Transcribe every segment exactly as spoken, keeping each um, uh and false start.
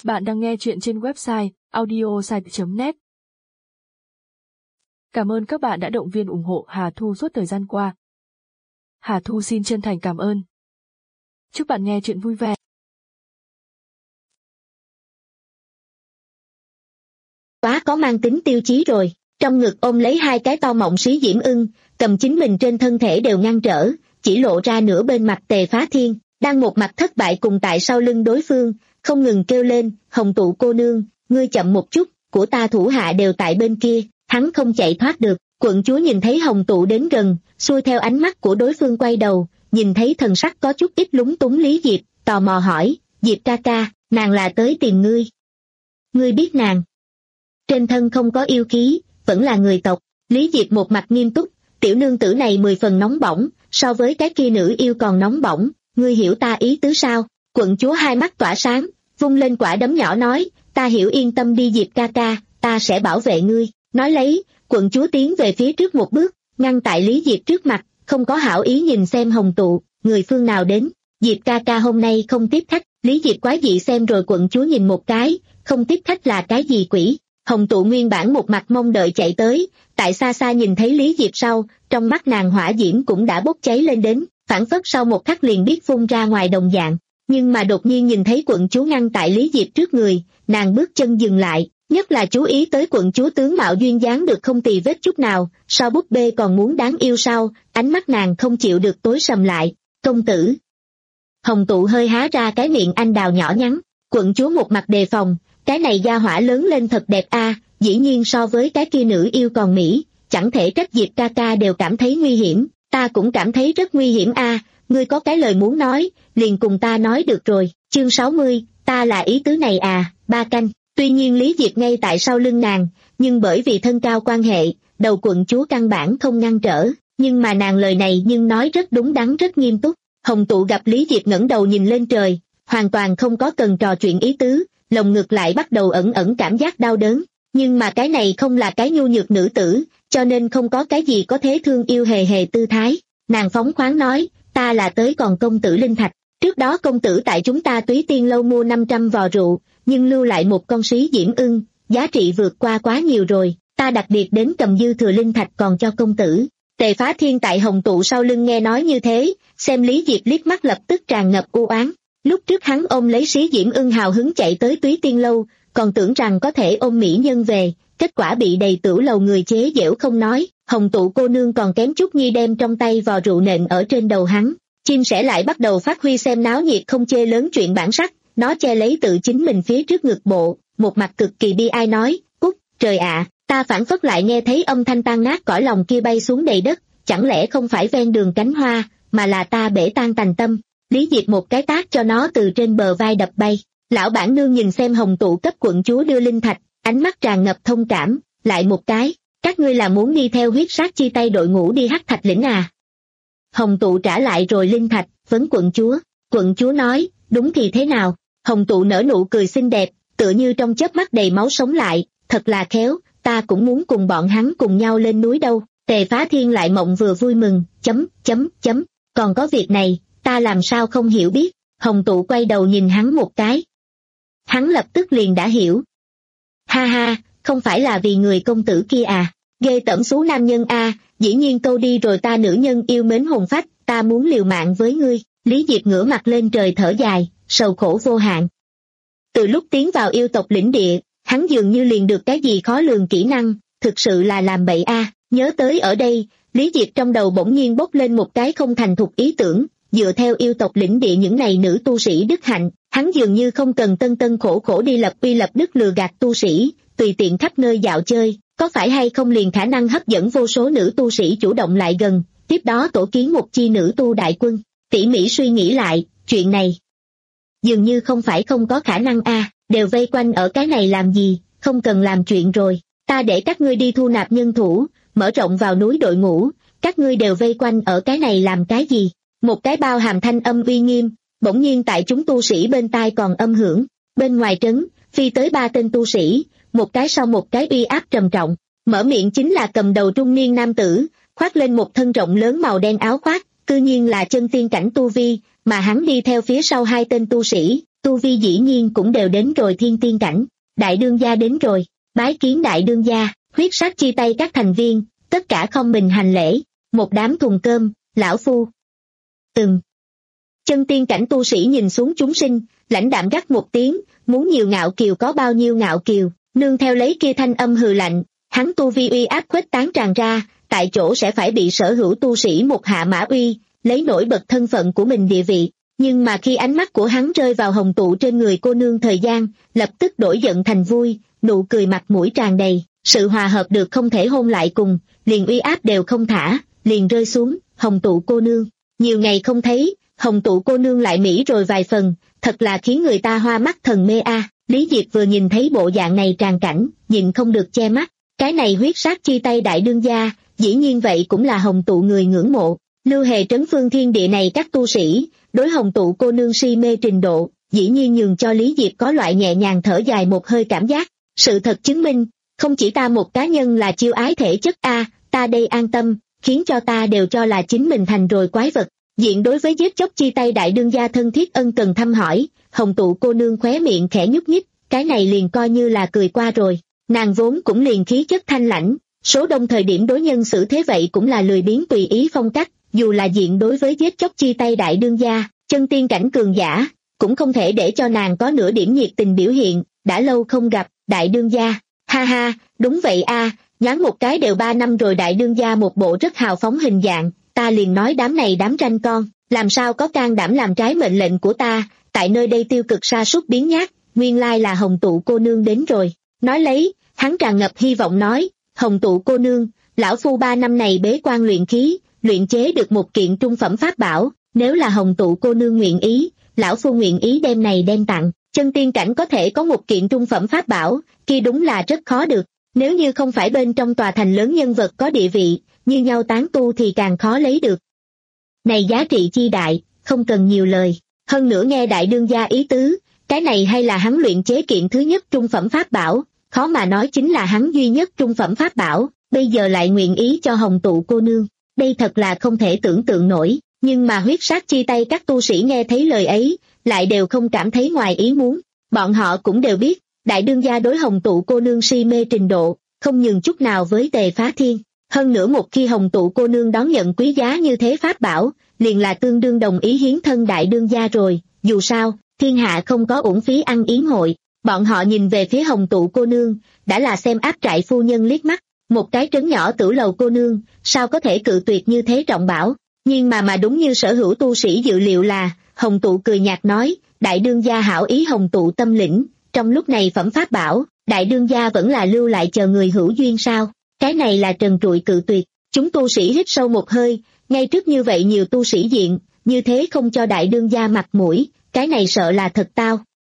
Bạn đang nghe chuyện trên website audiosite chấm net. Cảm ơn các bạn đã động viên ủng hộ Hà Thu suốt thời gian qua. Hà Thu xin chân thành cảm ơn. Chúc bạn nghe chuyện vui vẻ. Quá có mang tính tiêu chí rồi, trong ngực ôm lấy hai cái to mọng xí Diễm Ưng, cầm chính mình trên thân thể đều ngăn trở, chỉ lộ ra nửa bên mặt Tề Phá Thiên, đang một mặt thất bại cùng tại sau lưng đối phương, không ngừng kêu lên, Hồng Tụ cô nương, ngươi chậm một chút, của ta thủ hạ đều tại bên kia, hắn không chạy thoát được. Quận chúa nhìn thấy Hồng Tụ đến gần, xuôi theo ánh mắt của đối phương quay đầu, nhìn thấy thần sắc có chút ít lúng túng Lý Diệp, tò mò hỏi, Diệp ca ca, nàng là tới tìm ngươi. Ngươi biết nàng? Trên thân không có yêu khí, vẫn là người tộc. Lý Diệp một mặt nghiêm túc, tiểu nương tử này mười phần nóng bỏng, so với cái kia nữ yêu còn nóng bỏng, ngươi hiểu ta ý tứ sao? Quận chúa hai mắt tỏa sáng, vung lên quả đấm nhỏ nói, ta hiểu, yên tâm đi Diệp ca ca, ta sẽ bảo vệ ngươi. Nói lấy, quận chúa tiến về phía trước một bước, ngăn tại Lý Diệp trước mặt, không có hảo ý nhìn xem Hồng Tụ, người phương nào đến. Diệp ca ca hôm nay không tiếp khách. Lý Diệp quái dị xem rồi quận chúa nhìn một cái, không tiếp khách là cái gì quỷ? Hồng Tụ nguyên bản một mặt mong đợi chạy tới, tại xa xa nhìn thấy Lý Diệp sau, trong mắt nàng hỏa diễm cũng đã bốc cháy lên đến, phản phất sau một khắc liền biết phun ra ngoài đồng dạng. Nhưng mà đột nhiên nhìn thấy quận chúa ngăn tại Lý Diệp trước người, nàng bước chân dừng lại, nhất là chú ý tới quận chúa tướng mạo duyên dáng được không tì vết chút nào, so búp bê còn muốn đáng yêu sao, ánh mắt nàng không chịu được tối sầm lại. Công tử. Hồng Tụ hơi há ra cái miệng anh đào nhỏ nhắn, quận chúa một mặt đề phòng, cái này gia hỏa lớn lên thật đẹp a, dĩ nhiên so với cái kia nữ yêu còn mỹ, chẳng thể trách Diệp ca ca đều cảm thấy nguy hiểm, ta cũng cảm thấy rất nguy hiểm a, ngươi có cái lời muốn nói, liền cùng ta nói được rồi. Chương sáu mươi, ta là ý tứ này à, ba canh. Tuy nhiên Lý Diệp ngay tại sau lưng nàng, nhưng bởi vì thân cao quan hệ, đầu quận chúa căn bản không ngăn trở, nhưng mà nàng lời này nhưng nói rất đúng đắn rất nghiêm túc. Hồng Tụ gặp Lý Diệp ngẩng đầu nhìn lên trời, hoàn toàn không có cần trò chuyện ý tứ, lồng ngực lại bắt đầu ẩn ẩn cảm giác đau đớn, nhưng mà cái này không là cái nhu nhược nữ tử, cho nên không có cái gì có thế thương yêu hề hề tư thái. Nàng phóng khoáng nói, ta là tới còn công tử linh thạch, trước đó công tử tại chúng ta Túy Tiên lâu mua năm trăm vò rượu, nhưng lưu lại một con xí Diễm Ưng, giá trị vượt qua quá nhiều rồi, ta đặc biệt đến cầm dư thừa linh thạch còn cho công tử. Tề Phá Thiên tại Hồng Tụ sau lưng nghe nói như thế, xem Lý Diệp liếc mắt lập tức tràn ngập u oán. Lúc trước hắn ôm lấy xí Diễm Ưng hào hứng chạy tới Túy Tiên lâu, còn tưởng rằng có thể ôm mỹ nhân về, kết quả bị đầy tửu lầu người chế giễu không nói, Hồng Tụ cô nương còn kém chút nhi đem trong tay vò rượu nện ở trên đầu hắn. Chim sẻ lại bắt đầu phát huy xem náo nhiệt không chê lớn chuyện bản sắc, nó che lấy tự chính mình phía trước ngực bộ, một mặt cực kỳ bi ai nói, cút, trời ạ, ta phản phất lại nghe thấy âm thanh tan nát cõi lòng kia bay xuống đầy đất, chẳng lẽ không phải ven đường cánh hoa, mà là ta bể tan tành tâm. Lý Diệp một cái tát cho nó từ trên bờ vai đập bay. Lão bản nương nhìn xem Hồng Tụ cấp quận chúa đưa linh thạch, ánh mắt tràn ngập thông cảm, lại một cái, các ngươi là muốn đi theo huyết sát chi tay đội ngũ đi Hắc Thạch lĩnh à? Hồng Tụ trả lại rồi linh thạch, vấn quận chúa. Quận chúa nói, đúng thì thế nào? Hồng Tụ nở nụ cười xinh đẹp, tựa như trong chớp mắt đầy máu sống lại, thật là khéo, ta cũng muốn cùng bọn hắn cùng nhau lên núi đâu. Tề Phá Thiên lại mộng vừa vui mừng, chấm, chấm, chấm, còn có việc này, ta làm sao không hiểu biết. Hồng Tụ quay đầu nhìn hắn một cái. Hắn lập tức liền đã hiểu. Ha ha, không phải là vì người công tử kia à, ghê tởm xú nam nhân a, à, dĩ nhiên câu đi rồi ta nữ nhân yêu mến hồn phách, ta muốn liều mạng với ngươi. Lý Diệp ngửa mặt lên trời thở dài, sầu khổ vô hạn. Từ lúc tiến vào yêu tộc lĩnh địa, hắn dường như liền được cái gì khó lường kỹ năng, thực sự là làm bậy a. À. Nhớ tới ở đây, Lý Diệp trong đầu bỗng nhiên bốc lên một cái không thành thục ý tưởng, dựa theo yêu tộc lĩnh địa những này nữ tu sĩ đức hạnh, hắn dường như không cần tân tân khổ khổ đi lập uy lập đức lừa gạt tu sĩ, tùy tiện khắp nơi dạo chơi, có phải hay không liền khả năng hấp dẫn vô số nữ tu sĩ chủ động lại gần, tiếp đó tổ kiến một chi nữ tu đại quân. Tỉ mỉ suy nghĩ lại, chuyện này dường như không phải không có khả năng a, à, đều vây quanh ở cái này làm gì, không cần làm chuyện rồi, ta để các ngươi đi thu nạp nhân thủ, mở rộng vào núi đội ngũ, các ngươi đều vây quanh ở cái này làm cái gì? Một cái bao hàm thanh âm uy nghiêm, bỗng nhiên tại chúng tu sĩ bên tai còn âm hưởng, bên ngoài trấn, phi tới ba tên tu sĩ, một cái sau một cái uy áp trầm trọng, mở miệng chính là cầm đầu trung niên nam tử, khoác lên một thân rộng lớn màu đen áo khoác, cư nhiên là chân tiên cảnh tu vi, mà hắn đi theo phía sau hai tên tu sĩ, tu vi dĩ nhiên cũng đều đến rồi thiên tiên cảnh. Đại đương gia đến rồi, bái kiến đại đương gia. Huyết sát chi tay các thành viên, tất cả không mình hành lễ. Một đám thùng cơm, lão phu. Từng. Chân tiên cảnh tu sĩ nhìn xuống chúng sinh, lãnh đạm gắt một tiếng, muốn nhiều ngạo kiều có bao nhiêu ngạo kiều, nương theo lấy kia thanh âm hừ lạnh, hắn tu vi uy áp khuếch tán tràn ra, tại chỗ sẽ phải bị sở hữu tu sĩ một hạ mã uy, lấy nổi bật thân phận của mình địa vị. Nhưng mà khi ánh mắt của hắn rơi vào hồng tụ trên người cô nương thời gian, lập tức đổi giận thành vui, nụ cười mặt mũi tràn đầy, sự hòa hợp được không thể hôn lại cùng, liền uy áp đều không thả, liền rơi xuống. Hồng tụ cô nương, nhiều ngày không thấy, hồng tụ cô nương lại mỹ rồi vài phần, thật là khiến người ta hoa mắt thần mê a. Lý Diệp vừa nhìn thấy bộ dạng này tràn cảnh, nhìn không được che mắt, cái này huyết sát chi tay đại đương gia, dĩ nhiên vậy cũng là hồng tụ người ngưỡng mộ. Lưu hề trấn phương thiên địa này các tu sĩ, đối hồng tụ cô nương si mê trình độ, dĩ nhiên nhường cho Lý Diệp có loại nhẹ nhàng thở dài một hơi cảm giác. Sự thật chứng minh, không chỉ ta một cá nhân là chiêu ái thể chất a, ta đây an tâm, khiến cho ta đều cho là chính mình thành rồi quái vật. Diện đối với giết chóc chi tay đại đương gia thân thiết ân cần thăm hỏi, hồng tụ cô nương khóe miệng khẽ nhúc nhích, cái này liền coi như là cười qua rồi. Nàng vốn cũng liền khí chất thanh lãnh, số đông thời điểm đối nhân xử thế vậy cũng là lười biếng tùy ý phong cách, dù là diện đối với giết chóc chi tay đại đương gia, chân tiên cảnh cường giả, cũng không thể để cho nàng có nửa điểm nhiệt tình biểu hiện. Đã lâu không gặp, đại đương gia. Ha ha, đúng vậy a, nhoáng một cái đều ba năm rồi. Đại đương gia một bộ rất hào phóng hình dạng, ta liền nói đám này đám ranh con, làm sao có can đảm làm trái mệnh lệnh của ta, tại nơi đây tiêu cực sa sút biến nhát, nguyên lai là hồng tụ cô nương đến rồi. Nói lấy, hắn tràn ngập hy vọng nói, hồng tụ cô nương, lão phu ba năm này bế quan luyện khí, luyện chế được một kiện trung phẩm pháp bảo, nếu là hồng tụ cô nương nguyện ý, lão phu nguyện ý đem này đem tặng. Chân tiên cảnh có thể có một kiện trung phẩm pháp bảo, kia đúng là rất khó được, nếu như không phải bên trong tòa thành lớn nhân vật có địa vị, như nhau tán tu thì càng khó lấy được. Này giá trị chi đại, không cần nhiều lời, hơn nữa nghe đại đương gia ý tứ, cái này hay là hắn luyện chế kiện thứ nhất trung phẩm pháp bảo, khó mà nói chính là hắn duy nhất trung phẩm pháp bảo, bây giờ lại nguyện ý cho hồng tụ cô nương, đây thật là không thể tưởng tượng nổi. Nhưng mà huyết sát chi tay các tu sĩ nghe thấy lời ấy, lại đều không cảm thấy ngoài ý muốn. Bọn họ cũng đều biết, đại đương gia đối hồng tụ cô nương si mê trình độ, không nhường chút nào với Tề Phá Thiên. Hơn nữa một khi hồng tụ cô nương đón nhận quý giá như thế pháp bảo, liền là tương đương đồng ý hiến thân đại đương gia rồi. Dù sao, thiên hạ không có uổng phí ăn yến hội. Bọn họ nhìn về phía hồng tụ cô nương, đã là xem áp trại phu nhân liếc mắt. Một cái trấn nhỏ tử lầu cô nương, sao có thể cự tuyệt như thế trọng bảo. Nhưng mà mà đúng như sở hữu tu sĩ dự liệu là, hồng tụ cười nhạt nói, đại đương gia hảo ý hồng tụ tâm lĩnh, trong lúc này phẩm pháp bảo, đại đương gia vẫn là lưu lại chờ người hữu duyên sao, cái này là trần trụi cự tuyệt. Chúng tu sĩ hít sâu một hơi, ngay trước như vậy nhiều tu sĩ diện, như thế không cho đại đương gia mặt mũi, cái này sợ là thật tao.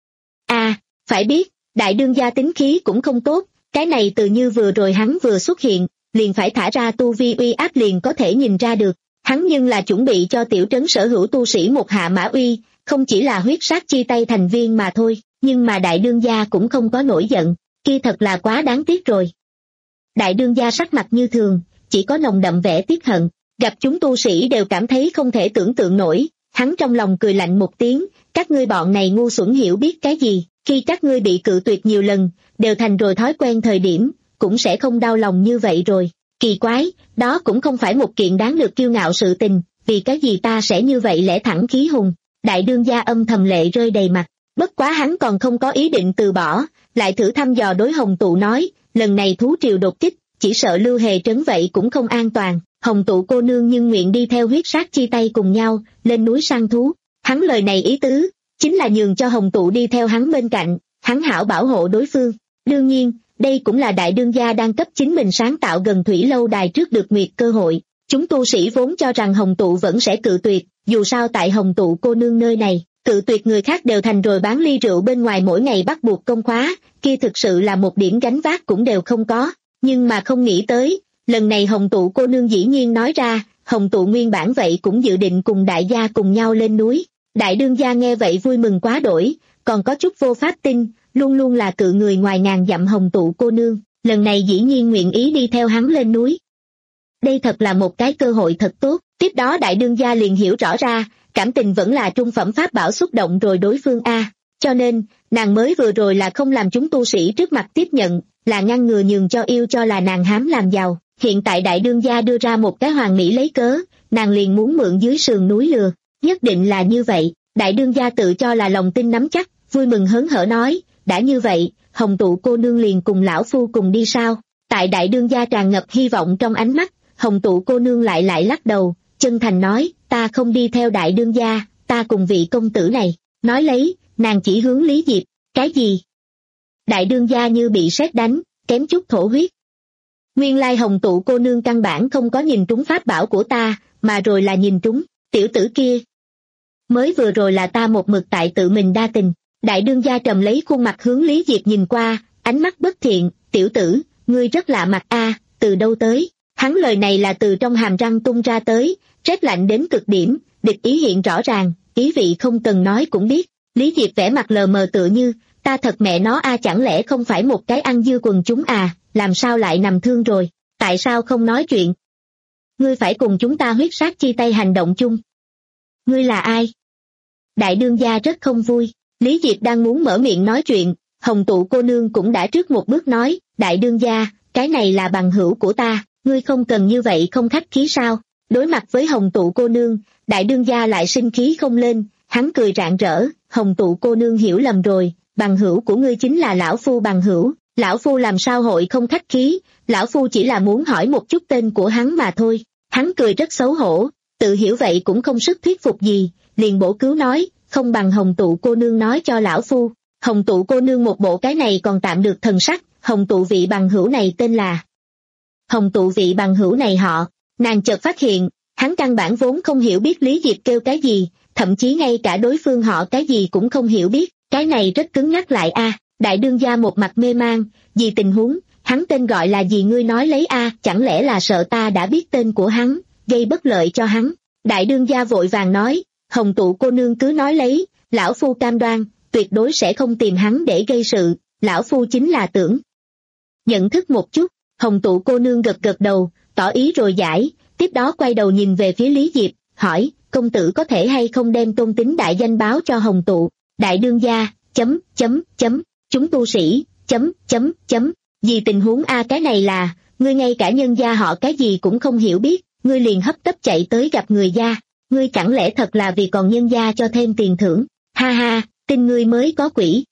À, phải biết, đại đương gia tính khí cũng không tốt, cái này từ như vừa rồi hắn vừa xuất hiện, liền phải thả ra tu vi uy áp liền có thể nhìn ra được. Hắn nhưng là chuẩn bị cho tiểu trấn sở hữu tu sĩ một hạ mã uy, không chỉ là huyết sát chi tay thành viên mà thôi, nhưng mà đại đương gia cũng không có nổi giận, kia thật là quá đáng tiếc rồi. Đại đương gia sắc mặt như thường, chỉ có nồng đậm vẻ tiếc hận, gặp chúng tu sĩ đều cảm thấy không thể tưởng tượng nổi, hắn trong lòng cười lạnh một tiếng, các ngươi bọn này ngu xuẩn hiểu biết cái gì, khi các ngươi bị cự tuyệt nhiều lần, đều thành rồi thói quen thời điểm, cũng sẽ không đau lòng như vậy rồi. Kỳ quái, đó cũng không phải một kiện đáng được kiêu ngạo sự tình, vì cái gì ta sẽ như vậy lẽ thẳng khí hùng. Đại đương gia âm thầm lệ rơi đầy mặt, bất quá hắn còn không có ý định từ bỏ, lại thử thăm dò đối hồng tụ nói, lần này thú triều đột kích, chỉ sợ lưu hề trấn vậy cũng không an toàn, hồng tụ cô nương nhưng nguyện đi theo huyết sát chi tay cùng nhau, lên núi săn thú. Hắn lời này ý tứ, chính là nhường cho hồng tụ đi theo hắn bên cạnh, hắn hảo bảo hộ đối phương. Đương nhiên, đây cũng là đại đương gia đang cấp chính mình sáng tạo gần thủy lâu đài trước được nguyệt cơ hội. Chúng tu sĩ vốn cho rằng hồng tụ vẫn sẽ cự tuyệt, dù sao tại hồng tụ cô nương nơi này, cự tuyệt người khác đều thành rồi bán ly rượu bên ngoài mỗi ngày bắt buộc công khóa, kia thực sự là một điểm gánh vác cũng đều không có. Nhưng mà không nghĩ tới, lần này hồng tụ cô nương dĩ nhiên nói ra, hồng tụ nguyên bản vậy cũng dự định cùng đại gia cùng nhau lên núi. Đại đương gia nghe vậy vui mừng quá đổi, còn có chút vô pháp tin, luôn luôn là cự người ngoài ngàn dặm hồng tụ cô nương, lần này dĩ nhiên nguyện ý đi theo hắn lên núi. Đây thật là một cái cơ hội thật tốt. Tiếp đó đại đương gia liền hiểu rõ ra, cảm tình vẫn là trung phẩm pháp bảo xúc động rồi đối phương a. cho nên, nàng mới vừa rồi là không làm chúng tu sĩ trước mặt tiếp nhận, là ngăn ngừa nhường cho yêu cho là nàng hám làm giàu. Hiện tại đại đương gia đưa ra một cái hoàn mỹ lấy cớ, nàng liền muốn mượn dưới sườn núi lừa, nhất định là như vậy. Đại đương gia tự cho là lòng tin nắm chắc, vui mừng hớn hở nói, đã như vậy, Hồng Tụ cô nương liền cùng lão phu cùng đi sao? Tại đại đương gia tràn ngập hy vọng trong ánh mắt, Hồng Tụ cô nương lại lại lắc đầu, chân thành nói, ta không đi theo đại đương gia, ta cùng vị công tử này. Nói lấy, nàng chỉ hướng Lý Diệp, cái gì? Đại đương gia như bị sét đánh, kém chút thổ huyết. Nguyên lai Hồng Tụ cô nương căn bản không có nhìn trúng pháp bảo của ta, mà rồi là nhìn trúng, tiểu tử kia. Mới vừa rồi là ta một mực tại tự mình đa tình. Đại đương gia trầm lấy khuôn mặt hướng Lý Diệp nhìn qua, ánh mắt bất thiện, tiểu tử, ngươi rất lạ mặt a, từ đâu tới? Hắn lời này là từ trong hàm răng tung ra tới, rét lạnh đến cực điểm, địch ý hiện rõ ràng, ý vị không cần nói cũng biết. Lý Diệp vẻ mặt lờ mờ tựa như, ta thật mẹ nó a, chẳng lẽ không phải một cái ăn dưa quần chúng à, làm sao lại nằm thương rồi, tại sao không nói chuyện? Ngươi phải cùng chúng ta huyết sát chi tay hành động chung. Ngươi là ai? Đại đương gia rất không vui. Lý Diệp đang muốn mở miệng nói chuyện, Hồng Tụ cô nương cũng đã trước một bước nói, đại đương gia, cái này là bằng hữu của ta, ngươi không cần như vậy không khách khí sao? Đối mặt với Hồng Tụ cô nương, đại đương gia lại sinh khí không lên, hắn cười rạng rỡ, Hồng Tụ cô nương hiểu lầm rồi, bằng hữu của ngươi chính là lão phu bằng hữu, lão phu làm sao hội không khách khí, lão phu chỉ là muốn hỏi một chút tên của hắn mà thôi. Hắn cười rất xấu hổ, tự hiểu vậy cũng không sức thuyết phục gì, liền bổ cứu nói, không bằng Hồng Tụ cô nương nói cho lão phu. Hồng Tụ cô nương một bộ cái này còn tạm được thần sắc, Hồng Tụ vị bằng hữu này tên là Hồng Tụ vị bằng hữu này họ. Nàng chợt phát hiện, hắn căn bản vốn không hiểu biết Lý Diệp kêu cái gì, thậm chí ngay cả đối phương họ cái gì cũng không hiểu biết, cái này rất cứng nhắc lại a. Đại đương gia một mặt mê mang, gì tình huống, hắn tên gọi là gì ngươi nói lấy a, chẳng lẽ là sợ ta đã biết tên của hắn, gây bất lợi cho hắn. Đại đương gia vội vàng nói, Hồng Tụ cô nương cứ nói lấy, lão phu cam đoan, tuyệt đối sẽ không tìm hắn để gây sự, lão phu chính là tưởng nhận thức một chút. Hồng Tụ cô nương gật gật đầu, tỏ ý rồi giải, tiếp đó quay đầu nhìn về phía Lý Diệp, hỏi, công tử có thể hay không đem tôn tính đại danh báo cho Hồng Tụ. Đại đương gia, chấm, chấm, chấm, chúng tu sĩ, chấm, chấm, chấm, gì tình huống a, cái này là, ngươi ngay cả nhân gia họ cái gì cũng không hiểu biết, ngươi liền hấp tấp chạy tới gặp người gia, ngươi chẳng lẽ thật là vì còn nhân gia cho thêm tiền thưởng, ha ha, tin ngươi mới có quỷ.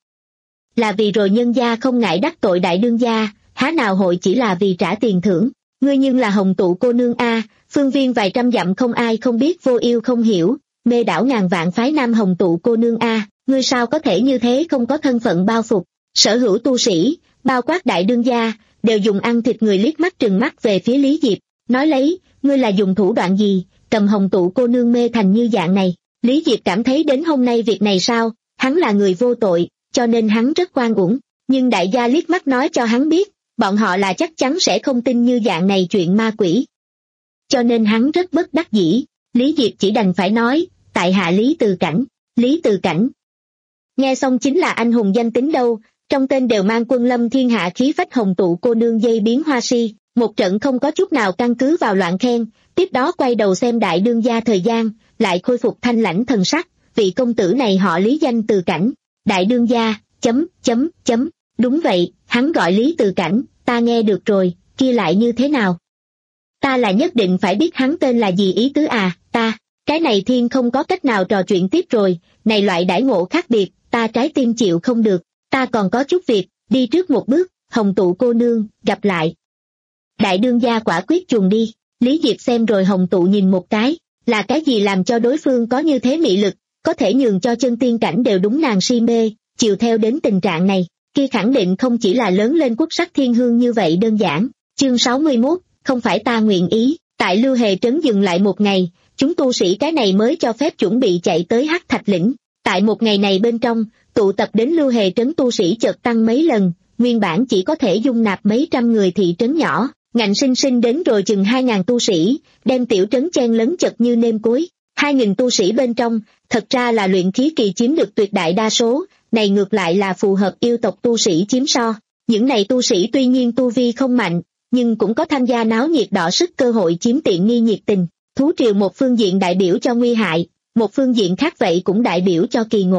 Là vì rồi nhân gia không ngại đắc tội đại đương gia, há nào hội chỉ là vì trả tiền thưởng, ngươi nhưng là Hồng Tụ cô nương a, phương viên vài trăm dặm không ai không biết vô yêu không hiểu, mê đảo ngàn vạn phái nam Hồng Tụ cô nương a, ngươi sao có thể như thế không có thân phận bao phục. Sở hữu tu sĩ, bao quát đại đương gia, đều dùng ăn thịt người liếc mắt trừng mắt về phía Lý Diệp, nói lấy, ngươi là dùng thủ đoạn gì, cầm Hồng Tụ cô nương mê thành như dạng này. Lý Diệp cảm thấy đến hôm nay việc này sao, hắn là người vô tội, cho nên hắn rất oan uổng, nhưng đại gia liếc mắt nói cho hắn biết, bọn họ là chắc chắn sẽ không tin như dạng này chuyện ma quỷ. Cho nên hắn rất bất đắc dĩ, Lý Diệp chỉ đành phải nói, tại hạ Lý Từ Cảnh. Lý Từ Cảnh nghe xong chính là anh hùng danh tính đâu, trong tên đều mang quân lâm thiên hạ khí phách. Hồng Tụ cô nương dây biến hoa si, một trận không có chút nào căn cứ vào loạn khen, tiếp đó quay đầu xem đại đương gia thời gian, lại khôi phục thanh lãnh thần sắc, vị công tử này họ Lý danh Từ Cảnh. Đại đương gia, chấm, chấm, chấm, đúng vậy, hắn gọi Lý Từ Cảnh, ta nghe được rồi, kia lại như thế nào? Ta là nhất định phải biết hắn tên là gì ý tứ à, ta, cái này thiên không có cách nào trò chuyện tiếp rồi, này loại đãi ngộ khác biệt, ta trái tim chịu không được, ta còn có chút việc, đi trước một bước, Hồng Tụ cô nương, gặp lại. Đại đương gia quả quyết chuồn đi, Lý Diệp xem rồi Hồng Tụ nhìn một cái, là cái gì làm cho đối phương có như thế mị lực, có thể nhường cho chân tiên cảnh đều đúng nàng si mê, chiều theo đến tình trạng này, kia khẳng định không chỉ là lớn lên quốc sắc thiên hương như vậy đơn giản. Chương sáu mươi mốt, không phải ta nguyện ý. Tại Lưu Hề trấn dừng lại một ngày, chúng tu sĩ cái này mới cho phép chuẩn bị chạy tới Hắc Thạch lĩnh. Tại một ngày này bên trong, tụ tập đến Lưu Hề trấn tu sĩ chợt tăng mấy lần, nguyên bản chỉ có thể dung nạp mấy trăm người thị trấn nhỏ, ngạnh sinh sinh đến rồi chừng hai ngàn tu sĩ, đem tiểu trấn chen lấn chật như nêm cối. Hai nghìn tu sĩ bên trong, thật ra là luyện khí kỳ chiếm được tuyệt đại đa số, này ngược lại là phù hợp yêu tộc tu sĩ chiếm so. Những này tu sĩ tuy nhiên tu vi không mạnh, nhưng cũng có tham gia náo nhiệt đỏ sức cơ hội chiếm tiện nghi nhiệt tình. Thú triều một phương diện đại biểu cho nguy hại, một phương diện khác vậy cũng đại biểu cho kỳ ngộ.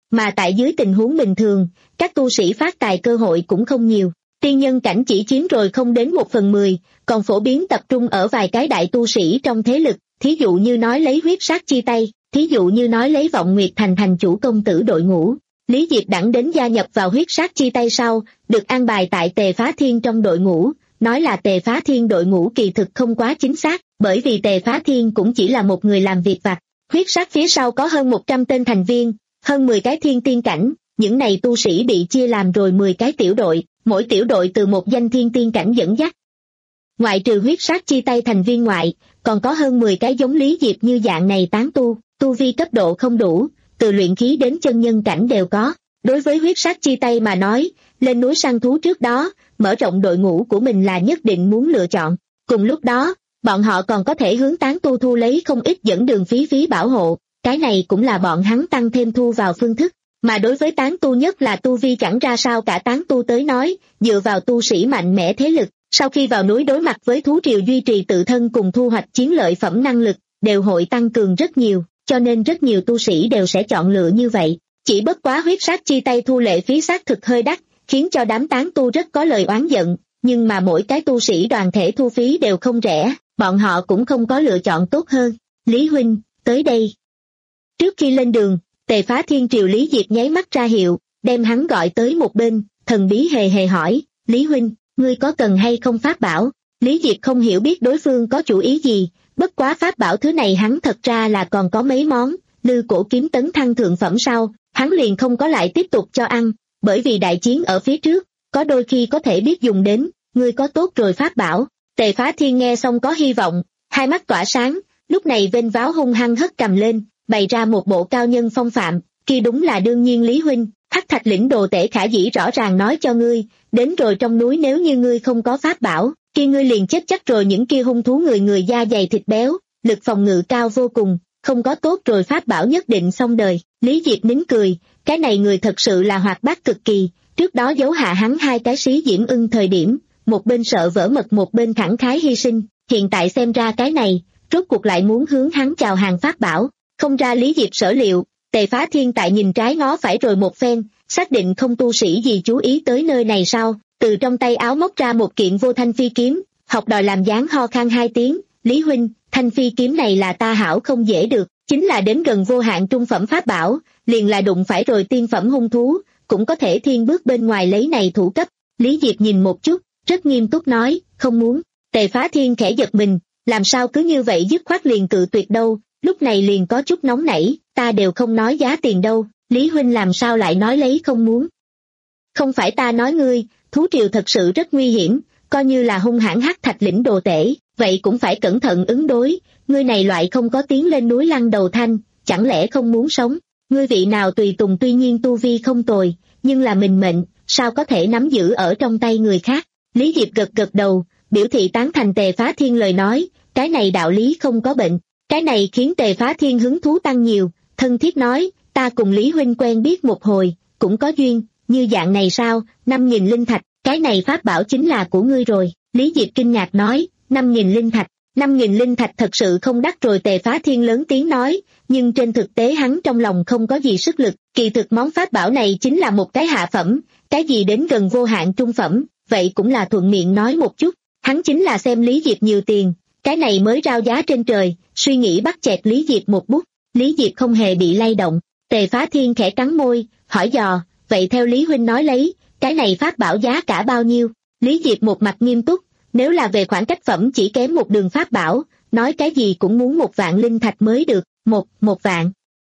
mà tại dưới tình huống bình thường, các tu sĩ phát tài cơ hội cũng không nhiều. Tiên nhân cảnh chỉ chiếm rồi không đến một phần mười, còn phổ biến tập trung ở vài cái đại tu sĩ trong thế lực, thí dụ như nói lấy huyết sát chi tay, thí dụ như nói lấy vọng nguyệt thành thành chủ công tử đội ngũ. Lý Diệp đẳng đến gia nhập vào huyết sát chi tay sau, được an bài tại Tề Phá Thiên trong đội ngũ, nói là Tề Phá Thiên đội ngũ kỳ thực không quá chính xác, bởi vì Tề Phá Thiên cũng chỉ là một người làm việc vặt. Huyết sát phía sau có hơn một trăm tên thành viên, hơn mười cái thiên tiên cảnh, những này tu sĩ bị chia làm rồi mười cái tiểu đội, mỗi tiểu đội từ một danh thiên tiên cảnh dẫn dắt. Ngoại trừ huyết sát chi tay thành viên ngoại, còn có hơn mười cái giống Lý Diệp như dạng này tán tu, tu vi cấp độ không đủ, từ luyện khí đến chân nhân cảnh đều có. Đối với huyết sát chi tay mà nói, lên núi săn thú trước đó, mở rộng đội ngũ của mình là nhất định muốn lựa chọn. Cùng lúc đó, bọn họ còn có thể hướng tán tu thu lấy không ít dẫn đường phí phí bảo hộ, cái này cũng là bọn hắn tăng thêm thu vào phương thức. Mà đối với tán tu nhất là tu vi chẳng ra sao cả tán tu tới nói, dựa vào tu sĩ mạnh mẽ thế lực, sau khi vào núi đối mặt với thú triều duy trì tự thân cùng thu hoạch chiến lợi phẩm năng lực, đều hội tăng cường rất nhiều, cho nên rất nhiều tu sĩ đều sẽ chọn lựa như vậy. Chỉ bất quá huyết sát chi tay thu lệ phí xác thực hơi đắt, khiến cho đám tán tu rất có lời oán giận, nhưng mà mỗi cái tu sĩ đoàn thể thu phí đều không rẻ, bọn họ cũng không có lựa chọn tốt hơn. Lý huynh, tới đây. Trước khi lên đường, Tề Phá Thiên triều Lý Diệp nháy mắt ra hiệu, đem hắn gọi tới một bên, thần bí hề hề hỏi, Lý huynh, ngươi có cần hay không pháp bảo? Lý Diệp không hiểu biết đối phương có chủ ý gì, bất quá pháp bảo thứ này hắn thật ra là còn có mấy món, lư cổ kiếm tấn thăng thượng phẩm sau, hắn liền không có lại tiếp tục cho ăn, bởi vì đại chiến ở phía trước, có đôi khi có thể biết dùng đến, ngươi có tốt rồi pháp bảo. Tề Phá Thiên nghe xong có hy vọng, hai mắt tỏa sáng, lúc này vênh váo hung hăng hất cầm lên, bày ra một bộ cao nhân phong phạm, kia đúng là đương nhiên Lý huynh, Hắc Thạch lĩnh đồ tể Khả Dĩ rõ ràng nói cho ngươi, đến rồi trong núi nếu như ngươi không có pháp bảo, kia ngươi liền chết chắc rồi. Những kia hung thú người người da dày thịt béo, lực phòng ngự cao vô cùng, không có tốt rồi pháp bảo nhất định xong đời. Lý Diệp nín cười, cái này người thật sự là hoạt bát cực kỳ, trước đó giấu hạ hắn hai cái xí diễm ưng thời điểm, một bên sợ vỡ mật một bên khẳng khái hy sinh, hiện tại xem ra cái này, rốt cuộc lại muốn hướng hắn chào hàng pháp bảo. Không ra Lý Diệp sở liệu, Tề Phá Thiên tại nhìn trái ngó phải rồi một phen, xác định không tu sĩ gì chú ý tới nơi này sau, từ trong tay áo móc ra một kiện vô thanh phi kiếm, học đòi làm dáng ho khan hai tiếng, Lý huynh, thanh phi kiếm này là ta hảo không dễ được, chính là đến gần vô hạn trung phẩm pháp bảo, liền là đụng phải rồi tiên phẩm hung thú, cũng có thể thiên bước bên ngoài lấy này thủ cấp. Lý Diệp nhìn một chút, rất nghiêm túc nói, không muốn. Tề Phá Thiên khẽ giật mình, làm sao cứ như vậy dứt khoát liền cự tuyệt đâu, lúc này liền có chút nóng nảy, ta đều không nói giá tiền đâu, Lý huynh làm sao lại nói lấy không muốn. Không phải ta nói ngươi, thú triều thật sự rất nguy hiểm, coi như là hung hãn Hắc Thạch lĩnh đồ tể, vậy cũng phải cẩn thận ứng đối, ngươi này loại không có tiến lên núi lăn đầu thanh, chẳng lẽ không muốn sống, ngươi vị nào tùy tùng tuy nhiên tu vi không tồi, nhưng là mình mệnh, sao có thể nắm giữ ở trong tay người khác. Lý Diệp gật gật đầu, biểu thị tán thành Tề Phá Thiên lời nói, cái này đạo lý không có bệnh. Cái này khiến Tề Phá Thiên hứng thú tăng nhiều, thân thiết nói, ta cùng Lý huynh quen biết một hồi, cũng có duyên, như dạng này sao, năm nghìn linh thạch, cái này pháp bảo chính là của ngươi rồi. Lý Diệp kinh ngạc nói, năm nghìn linh thạch, năm nghìn linh thạch thật sự không đắt rồi. Tề Phá Thiên lớn tiếng nói, nhưng trên thực tế hắn trong lòng không có gì sức lực, kỳ thực món pháp bảo này chính là một cái hạ phẩm, cái gì đến gần vô hạn trung phẩm, vậy cũng là thuận miệng nói một chút, hắn chính là xem Lý Diệp nhiều tiền, cái này mới rao giá trên trời, suy nghĩ bắt chẹt Lý Diệp một bút. Lý Diệp không hề bị lay động. Tề Phá Thiên khẽ cắn môi, hỏi dò, vậy theo Lý huynh nói lấy, cái này pháp bảo giá cả bao nhiêu? Lý Diệp một mặt nghiêm túc, nếu là về khoảng cách phẩm chỉ kém một đường pháp bảo, nói cái gì cũng muốn một vạn linh thạch mới được, một, một vạn.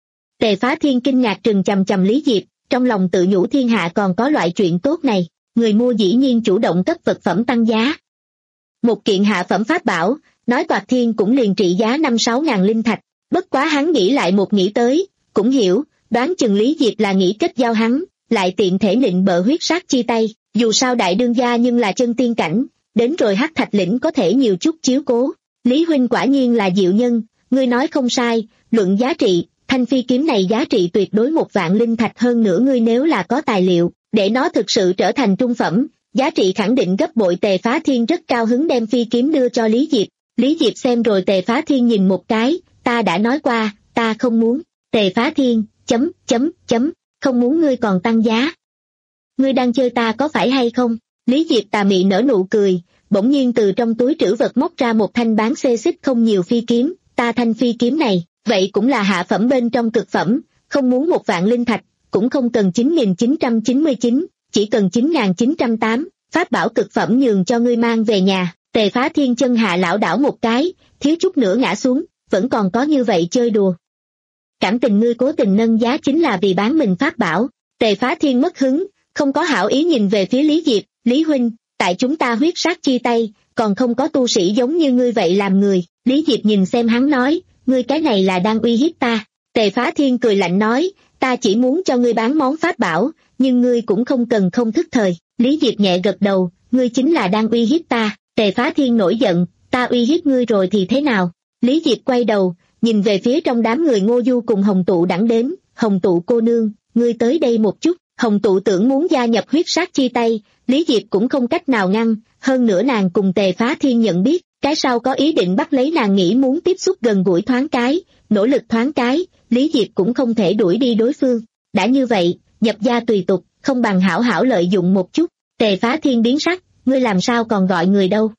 Tề Phá Thiên kinh ngạc trừng chằm chằm Lý Diệp, trong lòng tự nhủ thiên hạ còn có loại chuyện tốt này, người mua dĩ nhiên chủ động cấp vật phẩm tăng giá. Một kiện hạ phẩm pháp bảo, nói toạc thiên cũng liền trị giá năm sáu ngàn linh thạch, bất quá hắn nghĩ lại một nghĩ tới, cũng hiểu, đoán chừng Lý Diệp là nghĩ kết giao hắn, lại tiện thể nịnh bợ huyết sát chi tay, dù sao đại đương gia nhưng là chân tiên cảnh, đến rồi Hắc Thạch lĩnh có thể nhiều chút chiếu cố. Lý huynh quả nhiên là diệu nhân, ngươi nói không sai, luận giá trị, thanh phi kiếm này giá trị tuyệt đối một vạn linh thạch, hơn nữa ngươi nếu là có tài liệu, để nó thực sự trở thành trung phẩm, giá trị khẳng định gấp bội. Tề Phá Thiên rất cao hứng đem phi kiếm đưa cho Lý Diệp. Lý Diệp xem rồi Tề Phá Thiên nhìn một cái, ta đã nói qua, ta không muốn. Tề Phá Thiên, chấm, chấm, chấm, không muốn ngươi còn tăng giá. Ngươi đang chơi ta có phải hay không? Lý Diệp tà mị nở nụ cười, bỗng nhiên từ trong túi trữ vật móc ra một thanh bán xê xích không nhiều phi kiếm, ta thanh phi kiếm này, vậy cũng là hạ phẩm bên trong cực phẩm, không muốn một vạn linh thạch, cũng không cần chín nghìn chín trăm chín mươi chín, chỉ cần chín nghìn chín trăm tám, pháp bảo cực phẩm nhường cho ngươi mang về nhà. Tề Phá Thiên chân hạ lảo đảo một cái, thiếu chút nữa ngã xuống, vẫn còn có như vậy chơi đùa. Cảm tình ngươi cố tình nâng giá chính là vì bán mình pháp bảo. Tề Phá Thiên mất hứng, không có hảo ý nhìn về phía Lý Diệp, Lý huynh, tại chúng ta huyết sát chia tay, còn không có tu sĩ giống như ngươi vậy làm người. Lý Diệp nhìn xem hắn nói, ngươi cái này là đang uy hiếp ta. Tề Phá Thiên cười lạnh nói, ta chỉ muốn cho ngươi bán món pháp bảo, nhưng ngươi cũng không cần không thức thời. Lý Diệp nhẹ gật đầu, ngươi chính là đang uy hiếp ta. Tề Phá Thiên nổi giận, ta uy hiếp ngươi rồi thì thế nào? Lý Diệp quay đầu, nhìn về phía trong đám người Ngô Du cùng Hồng Tụ đẳng đến, Hồng Tụ cô nương, ngươi tới đây một chút. Hồng Tụ tưởng muốn gia nhập huyết sát chi tay, Lý Diệp cũng không cách nào ngăn, hơn nữa nàng cùng Tề Phá Thiên nhận biết, cái sau có ý định bắt lấy nàng nghĩ muốn tiếp xúc gần gũi thoáng cái, nỗ lực thoáng cái, Lý Diệp cũng không thể đuổi đi đối phương. Đã như vậy, nhập gia tùy tục, không bằng hảo hảo lợi dụng một chút. Tề Phá Thiên biến sắc, ngươi làm sao còn gọi người đâu?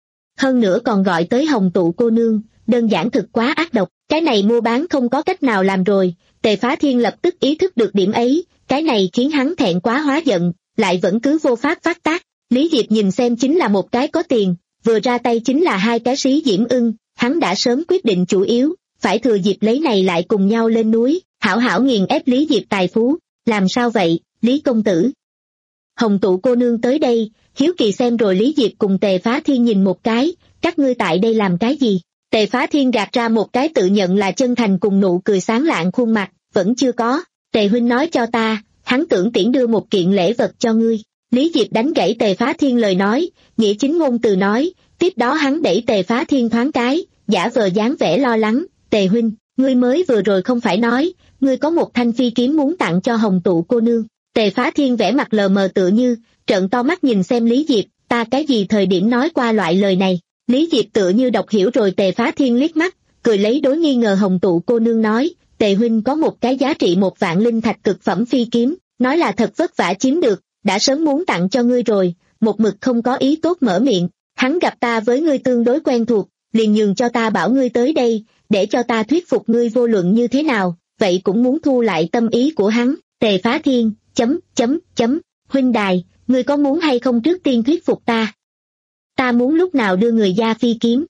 Hơn nữa còn gọi tới Hồng Tụ cô nương, đơn giản thực quá ác độc, cái này mua bán không có cách nào làm rồi. Tề Phá Thiên lập tức ý thức được điểm ấy, cái này khiến hắn thẹn quá hóa giận, lại vẫn cứ vô pháp phát tác. Lý Diệp nhìn xem chính là một cái có tiền, vừa ra tay chính là hai cái sĩ diễm ưng, hắn đã sớm quyết định chủ yếu, phải thừa dịp lấy này lại cùng nhau lên núi, hảo hảo nghiền ép Lý Diệp tài phú. Làm sao vậy, Lý công tử? Hồng Tụ cô nương tới đây, hiếu kỳ xem rồi Lý Diệp cùng Tề Phá Thiên nhìn một cái, các ngươi tại đây làm cái gì? Tề Phá Thiên gạt ra một cái tự nhận là chân thành cùng nụ cười sáng lạng khuôn mặt, vẫn chưa có. Tề huynh nói cho ta, hắn tưởng tiễn đưa một kiện lễ vật cho ngươi. Lý Diệp đánh gãy Tề Phá Thiên lời nói, nghĩa chính ngôn từ nói, tiếp đó hắn đẩy Tề Phá Thiên thoáng cái, giả vờ dáng vẻ lo lắng, Tề huynh, ngươi mới vừa rồi không phải nói, ngươi có một thanh phi kiếm muốn tặng cho Hồng Tụ cô nương. Tề Phá Thiên vẻ mặt lờ mờ tựa như, trợn to mắt nhìn xem Lý Diệp, ta cái gì thời điểm nói qua loại lời này. Lý Diệp tựa như đọc hiểu rồi Tề Phá Thiên liếc mắt, cười lấy đối nghi ngờ Hồng Tụ cô nương nói, Tề huynh có một cái giá trị một vạn linh thạch cực phẩm phi kiếm, nói là thật vất vả chiếm được, đã sớm muốn tặng cho ngươi rồi, một mực không có ý tốt mở miệng, hắn gặp ta với ngươi tương đối quen thuộc, liền nhường cho ta bảo ngươi tới đây, để cho ta thuyết phục ngươi vô luận như thế nào, vậy cũng muốn thu lại tâm ý của hắn. Tề Phá Thiên, chấm, chấm, chấm, huynh đài, ngươi có muốn hay không trước tiên thuyết phục ta? Ta muốn lúc nào đưa người gia phi kiếm?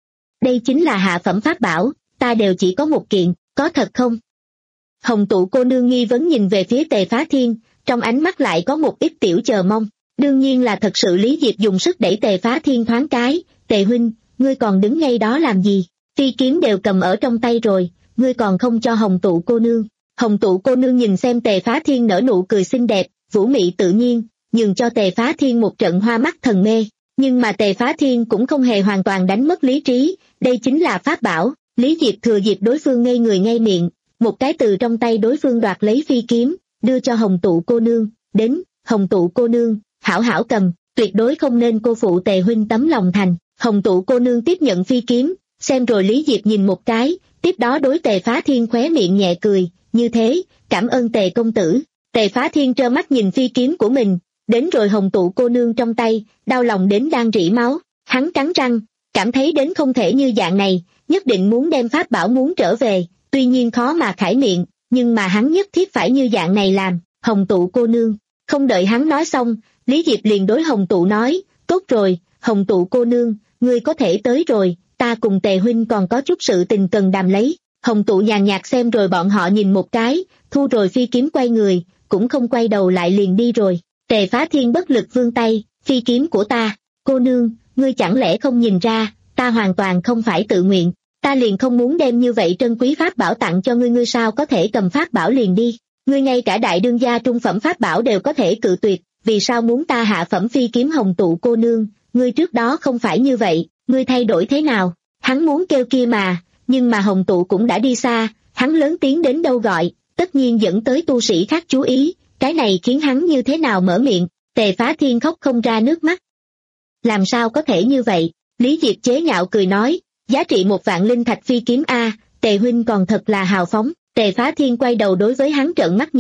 Đây chính là hạ phẩm pháp bảo, ta đều chỉ có một kiện, có thật không? Hồng Tụ cô nương nghi vấn nhìn về phía Tề Phá Thiên, trong ánh mắt lại có một ít tiểu chờ mong. Đương nhiên là thật sự. Lý Diệp dùng sức đẩy Tề Phá Thiên thoáng cái, Tề huynh, ngươi còn đứng ngay đó làm gì? Phi kiếm đều cầm ở trong tay rồi, ngươi còn không cho Hồng Tụ cô nương. Hồng Tụ cô nương nhìn xem Tề Phá Thiên nở nụ cười xinh đẹp, vũ mị tự nhiên, nhường cho Tề Phá Thiên một trận hoa mắt thần mê. Nhưng mà Tề Phá Thiên cũng không hề hoàn toàn đánh mất lý trí, đây chính là pháp bảo. Lý Diệp thừa dịp đối phương ngây người ngây miệng, một cái từ trong tay đối phương đoạt lấy phi kiếm, đưa cho Hồng Tụ cô nương, đến, Hồng Tụ cô nương, hảo hảo cầm, tuyệt đối không nên cô phụ Tề huynh tấm lòng thành. Hồng Tụ cô nương tiếp nhận phi kiếm, xem rồi Lý Diệp nhìn một cái, tiếp đó đối Tề Phá Thiên khóe miệng nhẹ cười, như thế, cảm ơn Tề công tử. Tề Phá Thiên trơ mắt nhìn phi kiếm của mình, đến rồi Hồng Tụ cô nương trong tay, đau lòng đến đang rỉ máu, hắn cắn răng, cảm thấy đến không thể như dạng này, nhất định muốn đem pháp bảo muốn trở về, tuy nhiên khó mà khải miệng, nhưng mà hắn nhất thiết phải như dạng này làm. Hồng Tụ cô nương, không đợi hắn nói xong, Lý Diệp liền đối Hồng Tụ nói, tốt rồi, Hồng Tụ cô nương, ngươi có thể tới rồi, ta cùng Tề huynh còn có chút sự tình cần đàm lấy. Hồng Tụ nhàn nhạt xem rồi bọn họ nhìn một cái, thu rồi phi kiếm quay người, cũng không quay đầu lại liền đi rồi. Tề Phá Thiên bất lực vươn tay, phi kiếm của ta, cô nương, ngươi chẳng lẽ không nhìn ra, ta hoàn toàn không phải tự nguyện, ta liền không muốn đem như vậy trân quý pháp bảo tặng cho ngươi, ngươi sao có thể cầm pháp bảo liền đi, ngươi ngay cả đại đương gia trung phẩm pháp bảo đều có thể cự tuyệt, vì sao muốn ta hạ phẩm phi kiếm? Hồng Tụ cô nương, ngươi trước đó không phải như vậy, ngươi thay đổi thế nào? Hắn muốn kêu kia mà, nhưng mà Hồng Tụ cũng đã đi xa, hắn lớn tiếng đến đâu gọi, tất nhiên dẫn tới tu sĩ khác chú ý, cái này khiến hắn như thế nào mở miệng. Tề Phá Thiên khóc không ra nước mắt. Làm sao có thể như vậy? Lý Diệp chế nhạo cười nói, giá trị một vạn linh thạch phi kiếm a, Tề huynh còn thật là hào phóng. Tề Phá Thiên quay đầu đối với hắn trợn mắt nhìn,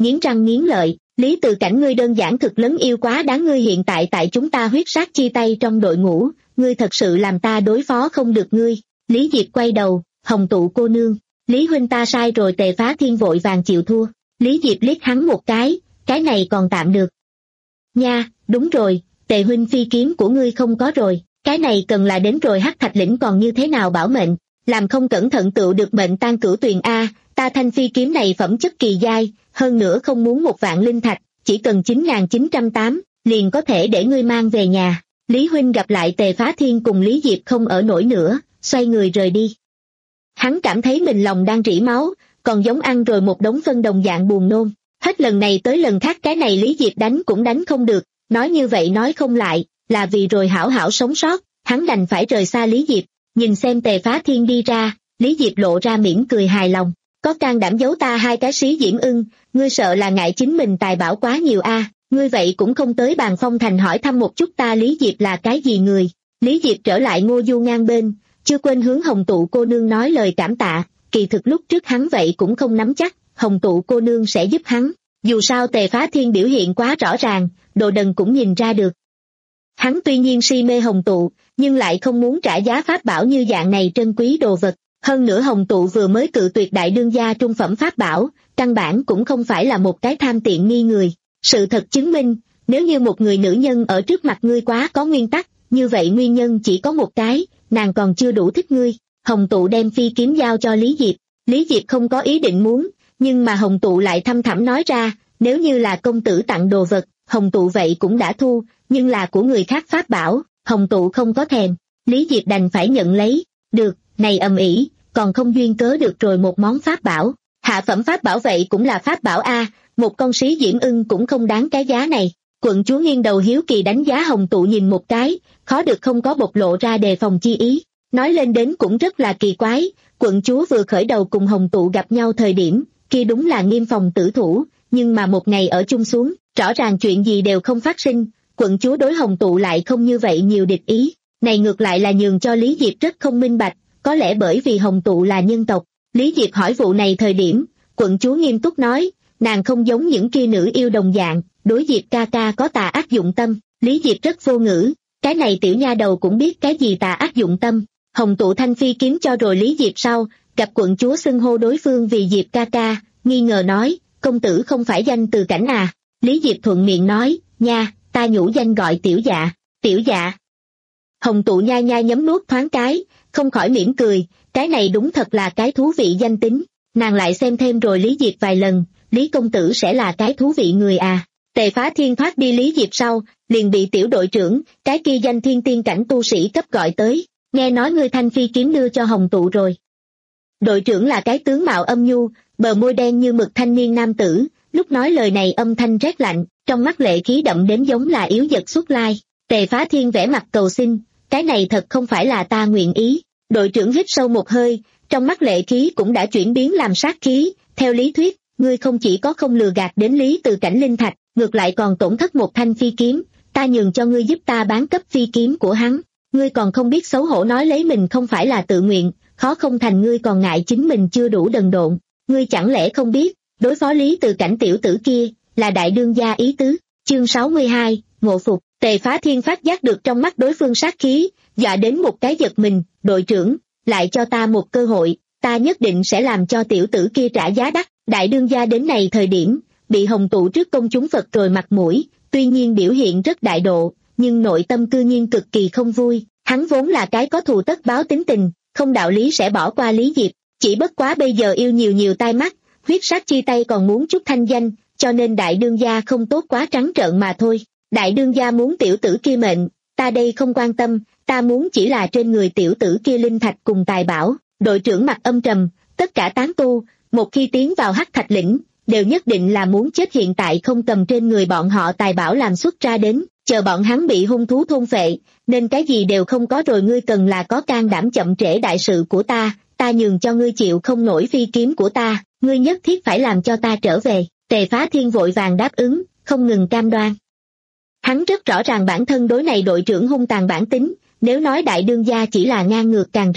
nghiến răng nghiến lợi, Lý Từ Cảnh ngươi đơn giản thực lớn yêu quá đáng, ngươi hiện tại tại chúng ta huyết sát chi tay trong đội ngũ, ngươi thật sự làm ta đối phó không được ngươi. Lý Diệp quay đầu, Hồng Tụ cô nương, Lý huynh ta sai rồi. Tề Phá Thiên vội vàng chịu thua. Lý Diệp liếc hắn một cái, cái này còn tạm được. Nha, đúng rồi, Tề huynh phi kiếm của ngươi không có rồi, cái này cần là đến rồi Hắc Thạch Lĩnh còn như thế nào bảo mệnh, làm không cẩn thận tựu được mệnh tan cửu tuyền a. Ta thanh phi kiếm này phẩm chất kỳ giai, hơn nữa không muốn một vạn linh thạch, chỉ cần chín nghìn chín trăm tám, liền có thể để ngươi mang về nhà. Lý huynh gặp lại Tề Phá Thiên cùng Lý Diệp không ở nổi nữa, xoay người rời đi. Hắn cảm thấy mình lòng đang rỉ máu, còn giống ăn rồi một đống phân đồng dạng buồn nôn. Hết lần này tới lần khác cái này Lý Diệp đánh cũng đánh không được, nói như vậy nói không lại, là vì rồi hảo hảo sống sót, hắn đành phải rời xa Lý Diệp. Nhìn xem Tề Phá Thiên đi ra, Lý Diệp lộ ra mỉm cười hài lòng. Có can đảm giấu ta hai cái xí diễm ưng, ngươi sợ là ngại chính mình tài bảo quá nhiều a, ngươi vậy cũng không tới Bàn Phong Thành hỏi thăm một chút ta Lý Diệp là cái gì người. Lý Diệp trở lại Ngô Du ngang bên, chưa quên hướng Hồng Tụ cô nương nói lời cảm tạ, kỳ thực lúc trước hắn vậy cũng không nắm chắc, Hồng Tụ cô nương sẽ giúp hắn, dù sao Tề Phá Thiên biểu hiện quá rõ ràng, Đồ Đần cũng nhìn ra được. Hắn tuy nhiên si mê Hồng Tụ, nhưng lại không muốn trả giá pháp bảo như dạng này trân quý đồ vật. Hơn nữa Hồng Tụ vừa mới cự tuyệt đại đương gia trung phẩm pháp bảo, căn bản cũng không phải là một cái tham tiện nghi người. Sự thật chứng minh, nếu như một người nữ nhân ở trước mặt ngươi quá có nguyên tắc, như vậy nguyên nhân chỉ có một cái, nàng còn chưa đủ thích ngươi. Hồng Tụ đem phi kiếm giao cho Lý Diệp. Lý Diệp không có ý định muốn, nhưng mà Hồng Tụ lại thăm thẳm nói ra, nếu như là công tử tặng đồ vật, Hồng Tụ vậy cũng đã thu, nhưng là của người khác pháp bảo, Hồng Tụ không có thèm. Lý Diệp đành phải nhận lấy. Được, này ầm ĩ, còn không duyên cớ được rồi một món pháp bảo. Hạ phẩm pháp bảo vậy cũng là pháp bảo a, một con xí diễm ưng cũng không đáng cái giá này. Quận chúa nghiêng đầu hiếu kỳ đánh giá Hồng Tụ nhìn một cái, khó được không có bộc lộ ra đề phòng chi ý. Nói lên đến cũng rất là kỳ quái, quận chúa vừa khởi đầu cùng Hồng Tụ gặp nhau thời điểm, kia đúng là nghiêm phòng tử thủ, nhưng mà một ngày ở chung xuống, rõ ràng chuyện gì đều không phát sinh, quận chúa đối Hồng Tụ lại không như vậy nhiều địch ý. Này ngược lại là nhường cho Lý Diệp rất không minh bạch, có lẽ bởi vì Hồng Tụ là nhân tộc. Lý Diệp hỏi vụ này thời điểm, quận chúa nghiêm túc nói, nàng không giống những kia nữ yêu đồng dạng, đối Diệp ca ca có tà ác dụng tâm. Lý Diệp rất vô ngữ, cái này tiểu nha đầu cũng biết cái gì tà ác dụng tâm. Hồng Tụ thanh phi kiếm cho rồi Lý Diệp sau, gặp quận chúa xưng hô đối phương vì Diệp ca ca, nghi ngờ nói, công tử không phải danh Từ Cảnh à. Lý Diệp thuận miệng nói, nha, ta nhũ danh gọi tiểu dạ. Tiểu dạ. Hồng Tụ nha nha nhấm nuốt thoáng cái, không khỏi mỉm cười, cái này đúng thật là cái thú vị danh tính. Nàng lại xem thêm rồi Lý Diệp vài lần, Lý công tử sẽ là cái thú vị người à. Tề Phá Thiên thoát đi Lý Diệp sau, liền bị tiểu đội trưởng, cái kia danh thiên tiên cảnh tu sĩ cấp gọi tới, nghe nói ngươi thanh phi kiếm đưa cho Hồng Tụ rồi. Đội trưởng là cái tướng mạo âm nhu, bờ môi đen như mực thanh niên nam tử, lúc nói lời này âm thanh rét lạnh, trong mắt lệ khí đậm đến giống là yếu dật xuất lai. Tề Phá Thiên vẽ mặt cầu xin, cái này thật không phải là ta nguyện ý. Đội trưởng hít sâu một hơi, trong mắt lệ khí cũng đã chuyển biến làm sát khí, theo lý thuyết, ngươi không chỉ có không lừa gạt đến Lý Từ Cảnh linh thạch, ngược lại còn tổn thất một thanh phi kiếm, ta nhường cho ngươi giúp ta bán cấp phi kiếm của hắn, ngươi còn không biết xấu hổ nói lấy mình không phải là tự nguyện, khó không thành ngươi còn ngại chính mình chưa đủ đần độn, ngươi chẳng lẽ không biết, đối phó Lý Từ Cảnh tiểu tử kia, là đại đương gia ý tứ. Chương sáu mươi hai, ngộ phục. Tề Phá Thiên phát giác được trong mắt đối phương sát khí, dọa đến một cái giật mình, đội trưởng, lại cho ta một cơ hội, ta nhất định sẽ làm cho tiểu tử kia trả giá đắt. Đại đương gia đến này thời điểm, bị Hồng Tụ trước công chúng Phật rồi mặt mũi, tuy nhiên biểu hiện rất đại độ, nhưng nội tâm cư nhiên cực kỳ không vui, hắn vốn là cái có thù tất báo tính tình, không đạo lý sẽ bỏ qua Lý Diệp, chỉ bất quá bây giờ yêu nhiều nhiều tai mắt, huyết sát chi tay còn muốn chút thanh danh, cho nên đại đương gia không tốt quá trắng trợn mà thôi. Đại đương gia muốn tiểu tử kia mệnh, ta đây không quan tâm, ta muốn chỉ là trên người tiểu tử kia linh thạch cùng tài bảo. Đội trưởng mặt âm trầm, tất cả tán tu, một khi tiến vào Hắc Thạch Lĩnh, đều nhất định là muốn chết, hiện tại không cầm trên người bọn họ tài bảo làm xuất ra đến, chờ bọn hắn bị hung thú thôn phệ, nên cái gì đều không có rồi. Ngươi cần là có can đảm chậm trễ đại sự của ta, ta nhường cho ngươi chịu không nổi phi kiếm của ta, ngươi nhất thiết phải làm cho ta trở về. Tề Phá Thiên vội vàng đáp ứng, không ngừng cam đoan. Hắn rất rõ ràng bản thân đối này đội trưởng hung tàn bản tính, nếu nói đại đương gia chỉ là ngang ngược càng.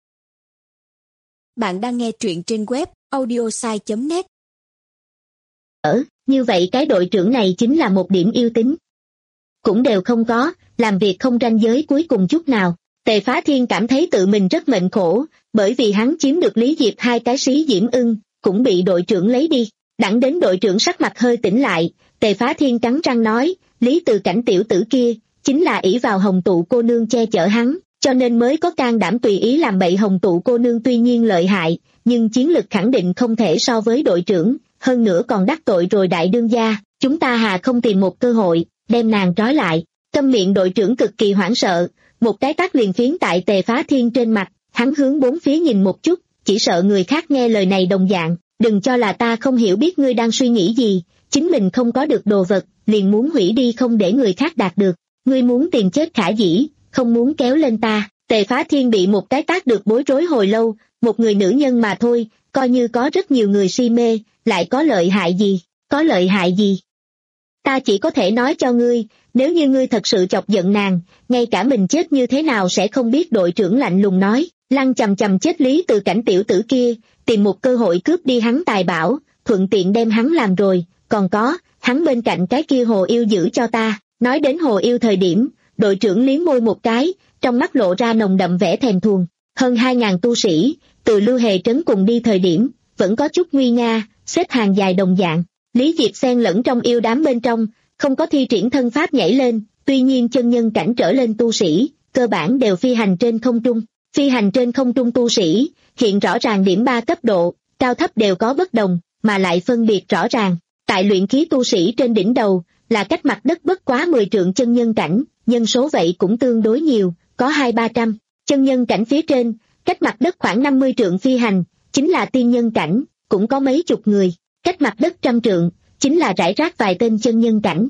Bạn đang nghe truyện trên web audiosai chấm net. ở, như vậy cái đội trưởng này chính là một điểm yêu tính. Cũng đều không có, làm việc không ranh giới cuối cùng chút nào. Tề Phá Thiên cảm thấy tự mình rất mệnh khổ, bởi vì hắn chiếm được Lý Diệp hai cái sĩ diễm ưng, cũng bị đội trưởng lấy đi. Đặng đến đội trưởng sắc mặt hơi tỉnh lại, Tề Phá Thiên cắn răng nói, Lý Từ Cảnh tiểu tử kia, chính là ỷ vào Hồng Tụ cô nương che chở hắn, cho nên mới có can đảm tùy ý làm bậy. Hồng Tụ cô nương tuy nhiên lợi hại, nhưng chiến lực khẳng định không thể so với đội trưởng, hơn nữa còn đắc tội rồi đại đương gia, chúng ta hà không tìm một cơ hội, đem nàng trói lại. Câm miệng. Đội trưởng cực kỳ hoảng sợ, một cái tát liền phiến tại Tề Phá Thiên trên mặt, hắn hướng bốn phía nhìn một chút, chỉ sợ người khác nghe lời này đồng dạng, đừng cho là ta không hiểu biết ngươi đang suy nghĩ gì, chính mình không có được đồ vật, liền muốn hủy đi không để người khác đạt được, ngươi muốn tìm chết khả dĩ, không muốn kéo lên ta. Tề Phá Thiên bị một cái tát được bối rối hồi lâu, một người nữ nhân mà thôi, coi như có rất nhiều người si mê, lại có lợi hại gì, có lợi hại gì. Ta chỉ có thể nói cho ngươi, nếu như ngươi thật sự chọc giận nàng, ngay cả mình chết như thế nào sẽ không biết. Đội trưởng lạnh lùng nói, lăng chầm chầm chết Lý Từ Cảnh tiểu tử kia, tìm một cơ hội cướp đi hắn tài bảo, thuận tiện đem hắn làm rồi, còn có, hắn bên cạnh cái kia hồ yêu giữ cho ta. Nói đến hồ yêu thời điểm, đội trưởng liếm môi một cái, trong mắt lộ ra nồng đậm vẻ thèm thuồng. Hơn hai ngàn tu sĩ, từ Lưu Hề Trấn cùng đi thời điểm, vẫn có chút nguy nga, xếp hàng dài đồng dạng. Lý Diệp xen lẫn trong yêu đám bên trong, không có thi triển thân pháp nhảy lên, tuy nhiên chân nhân cảnh trở lên tu sĩ, cơ bản đều phi hành trên không trung. Phi hành trên không trung tu sĩ, hiện rõ ràng điểm ba cấp độ, cao thấp đều có bất đồng, mà lại phân biệt rõ ràng. Tại luyện khí tu sĩ trên đỉnh đầu, là cách mặt đất bất quá mười trượng chân nhân cảnh, nhân số vậy cũng tương đối nhiều, có hai ba trăm. Chân nhân cảnh phía trên, cách mặt đất khoảng năm mươi trượng phi hành, chính là tiên nhân cảnh, cũng có mấy chục người. Cách mặt đất trăm trượng, chính là rải rác vài tên chân nhân cảnh.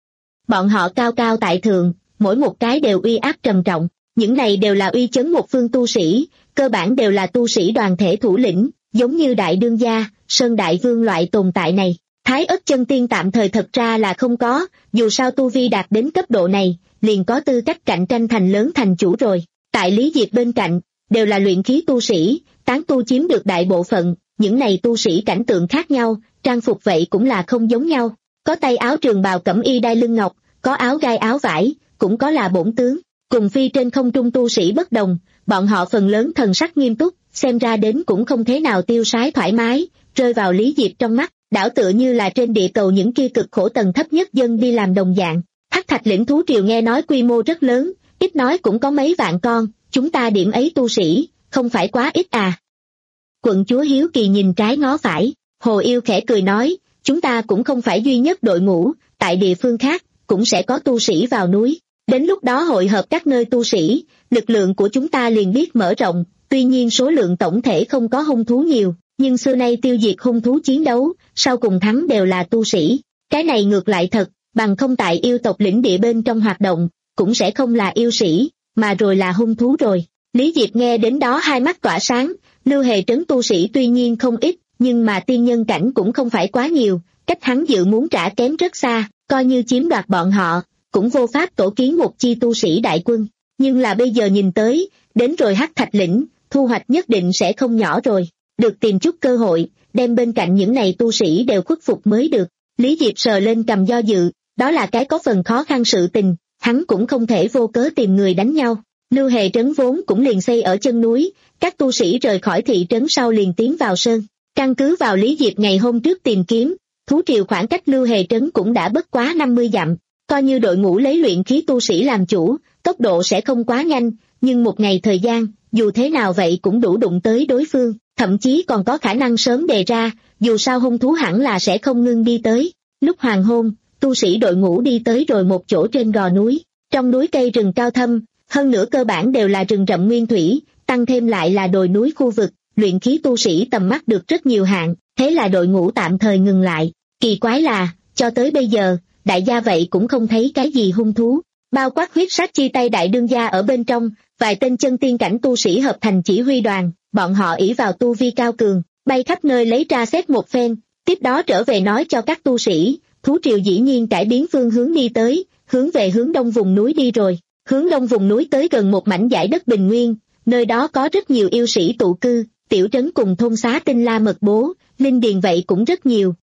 Bọn họ cao cao tại thượng, mỗi một cái đều uy áp trầm trọng, những này đều là uy chấn một phương tu sĩ, cơ bản đều là tu sĩ đoàn thể thủ lĩnh, giống như đại đương gia, Sơn Đại Vương loại tồn tại này. Thái Ất chân tiên tạm thời thật ra là không có, dù sao tu vi đạt đến cấp độ này, liền có tư cách cạnh tranh thành lớn thành chủ rồi. Tại Lý Diệp bên cạnh, đều là luyện khí tu sĩ, tán tu chiếm được đại bộ phận, những này tu sĩ cảnh tượng khác nhau, trang phục vậy cũng là không giống nhau. Có tay áo trường bào cẩm y đai lưng ngọc, có áo gai áo vải, cũng có là bổn tướng. Cùng phi trên không trung tu sĩ bất đồng, bọn họ phần lớn thần sắc nghiêm túc, xem ra đến cũng không thế nào tiêu sái thoải mái, rơi vào Lý Diệp trong mắt, đảo tựa như là trên địa cầu những kia cực khổ tầng thấp nhất dân đi làm đồng dạng. Hắc Thạch lĩnh thú triều nghe nói quy mô rất lớn, ít nói cũng có mấy vạn con, chúng ta điểm ấy tu sĩ, không phải quá ít à. Quận chúa hiếu kỳ nhìn trái ngó phải, Hồ Yêu khẽ cười nói, chúng ta cũng không phải duy nhất đội ngũ, tại địa phương khác, cũng sẽ có tu sĩ vào núi. Đến lúc đó hội hợp các nơi tu sĩ, lực lượng của chúng ta liền biết mở rộng, tuy nhiên số lượng tổng thể không có hung thú nhiều, nhưng xưa nay tiêu diệt hung thú chiến đấu, sau cùng thắng đều là tu sĩ. Cái này ngược lại thật, bằng không tại yêu tộc lĩnh địa bên trong hoạt động, cũng sẽ không là yêu sĩ, mà rồi là hung thú rồi. Lý Diệp nghe đến đó hai mắt tỏa sáng, Lưu Hề Trấn tu sĩ tuy nhiên không ít, nhưng mà tiên nhân cảnh cũng không phải quá nhiều, cách hắn dự muốn trả kém rất xa, coi như chiếm đoạt bọn họ, cũng vô pháp tổ kiến một chi tu sĩ đại quân. Nhưng là bây giờ nhìn tới, đến rồi Hắc Thạch lĩnh, thu hoạch nhất định sẽ không nhỏ rồi, được tìm chút cơ hội, đem bên cạnh những này tu sĩ đều khuất phục mới được. Lý Diệp sờ lên cầm do dự, đó là cái có phần khó khăn sự tình, hắn cũng không thể vô cớ tìm người đánh nhau. Lưu Hề Trấn vốn cũng liền xây ở chân núi, các tu sĩ rời khỏi thị trấn sau liền tiến vào sơn. Căn cứ vào Lý Diệp ngày hôm trước tìm kiếm, thú triều khoảng cách Lưu Hề Trấn cũng đã bất quá năm mươi dặm, coi như đội ngũ lấy luyện khí tu sĩ làm chủ, tốc độ sẽ không quá nhanh, nhưng một ngày thời gian, dù thế nào vậy cũng đủ đụng tới đối phương, thậm chí còn có khả năng sớm đề ra, dù sao hung thú hẳn là sẽ không ngưng đi tới. Lúc hoàng hôn, tu sĩ đội ngũ đi tới rồi một chỗ trên gò núi, trong núi cây rừng cao thâm, hơn nữa cơ bản đều là rừng rậm nguyên thủy, tăng thêm lại là đồi núi khu vực, luyện khí tu sĩ tầm mắt được rất nhiều hạn, thế là đội ngũ tạm thời ngừng lại. Kỳ quái là, cho tới bây giờ, đại gia vậy cũng không thấy cái gì hung thú, bao quát huyết sát chi tay đại đương gia ở bên trong, vài tên chân tiên cảnh tu sĩ hợp thành chỉ huy đoàn, bọn họ ỷ vào tu vi cao cường, bay khắp nơi lấy tra xét một phen, tiếp đó trở về nói cho các tu sĩ, thú triều dĩ nhiên cải biến phương hướng đi tới, hướng về hướng đông vùng núi đi rồi. Hướng đông vùng núi tới gần một mảnh dải đất bình nguyên, nơi đó có rất nhiều yêu sĩ tụ cư, tiểu trấn cùng thôn xá tinh la mật bố, linh điền vậy cũng rất nhiều,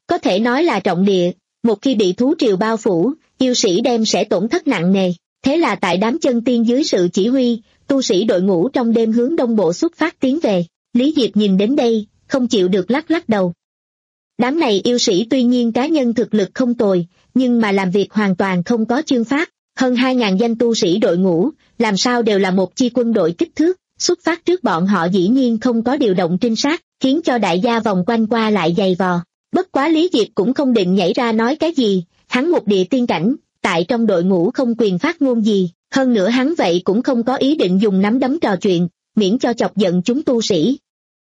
có thể nói là trọng địa, một khi bị thú triều bao phủ, yêu sĩ đem sẽ tổn thất nặng nề. Thế là tại đám chân tiên dưới sự chỉ huy, tu sĩ đội ngũ trong đêm hướng đông bộ xuất phát tiến về. Lý Diệp nhìn đến đây, không chịu được lắc lắc đầu. Đám này yêu sĩ tuy nhiên cá nhân thực lực không tồi, nhưng mà làm việc hoàn toàn không có chương pháp. Hơn hai ngàn danh tu sĩ đội ngũ, làm sao đều là một chi quân đội kích thước, xuất phát trước bọn họ dĩ nhiên không có điều động trinh sát, khiến cho đại gia vòng quanh qua lại dày vò. Bất quá Lý Diệp cũng không định nhảy ra nói cái gì, hắn một địa tiên cảnh, tại trong đội ngũ không quyền phát ngôn gì, hơn nữa hắn vậy cũng không có ý định dùng nắm đấm trò chuyện, miễn cho chọc giận chúng tu sĩ.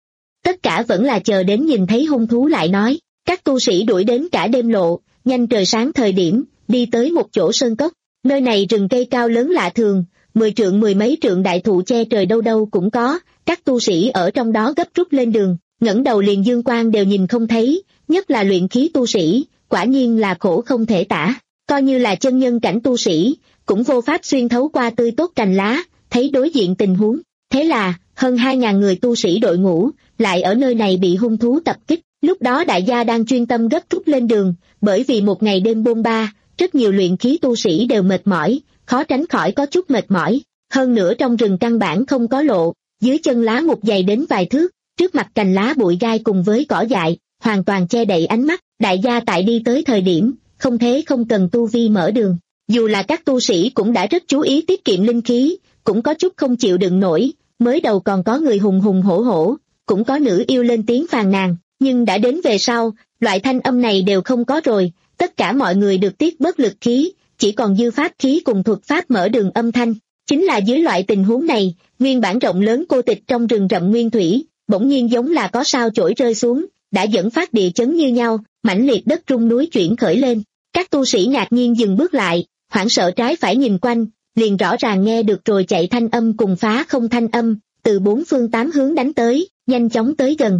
Tất cả vẫn là chờ đến nhìn thấy hung thú lại nói. Các tu sĩ đuổi đến cả đêm lộ, nhanh trời sáng thời điểm, đi tới một chỗ sơn cốc. Nơi này rừng cây cao lớn lạ thường, mười trượng mười mấy trượng đại thụ che trời đâu đâu cũng có, các tu sĩ ở trong đó gấp rút lên đường, ngẩng đầu liền dương quang đều nhìn không thấy, nhất là luyện khí tu sĩ, quả nhiên là khổ không thể tả. Coi như là chân nhân cảnh tu sĩ, cũng vô pháp xuyên thấu qua tươi tốt cành lá, thấy đối diện tình huống. Thế là, hơn hai ngàn người tu sĩ đội ngũ, lại ở nơi này bị hung thú tập kích. Lúc đó đại gia đang chuyên tâm gấp rút lên đường, bởi vì một ngày đêm bôn ba, rất nhiều luyện khí tu sĩ đều mệt mỏi, khó tránh khỏi có chút mệt mỏi. Hơn nữa trong rừng căn bản không có lộ, dưới chân lá mục dày đến vài thước, trước mặt cành lá bụi gai cùng với cỏ dại, hoàn toàn che đậy ánh mắt. Đại gia tại đi tới thời điểm, không thế không cần tu vi mở đường. Dù là các tu sĩ cũng đã rất chú ý tiết kiệm linh khí, cũng có chút không chịu đựng nổi, mới đầu còn có người hùng hùng hổ hổ, cũng có nữ yêu lên tiếng phàn nàn. Nhưng đã đến về sau, loại thanh âm này đều không có rồi, tất cả mọi người được tiết bớt lực khí, chỉ còn dư pháp khí cùng thuật pháp mở đường âm thanh. Chính là dưới loại tình huống này, nguyên bản rộng lớn cô tịch trong rừng rậm nguyên thủy, bỗng nhiên giống là có sao chổi rơi xuống, đã dẫn phát địa chấn như nhau, mãnh liệt đất rung núi chuyển khởi lên. Các tu sĩ ngạc nhiên dừng bước lại, hoảng sợ trái phải nhìn quanh, liền rõ ràng nghe được rồi chạy thanh âm cùng phá không thanh âm, từ bốn phương tám hướng đánh tới, nhanh chóng tới gần.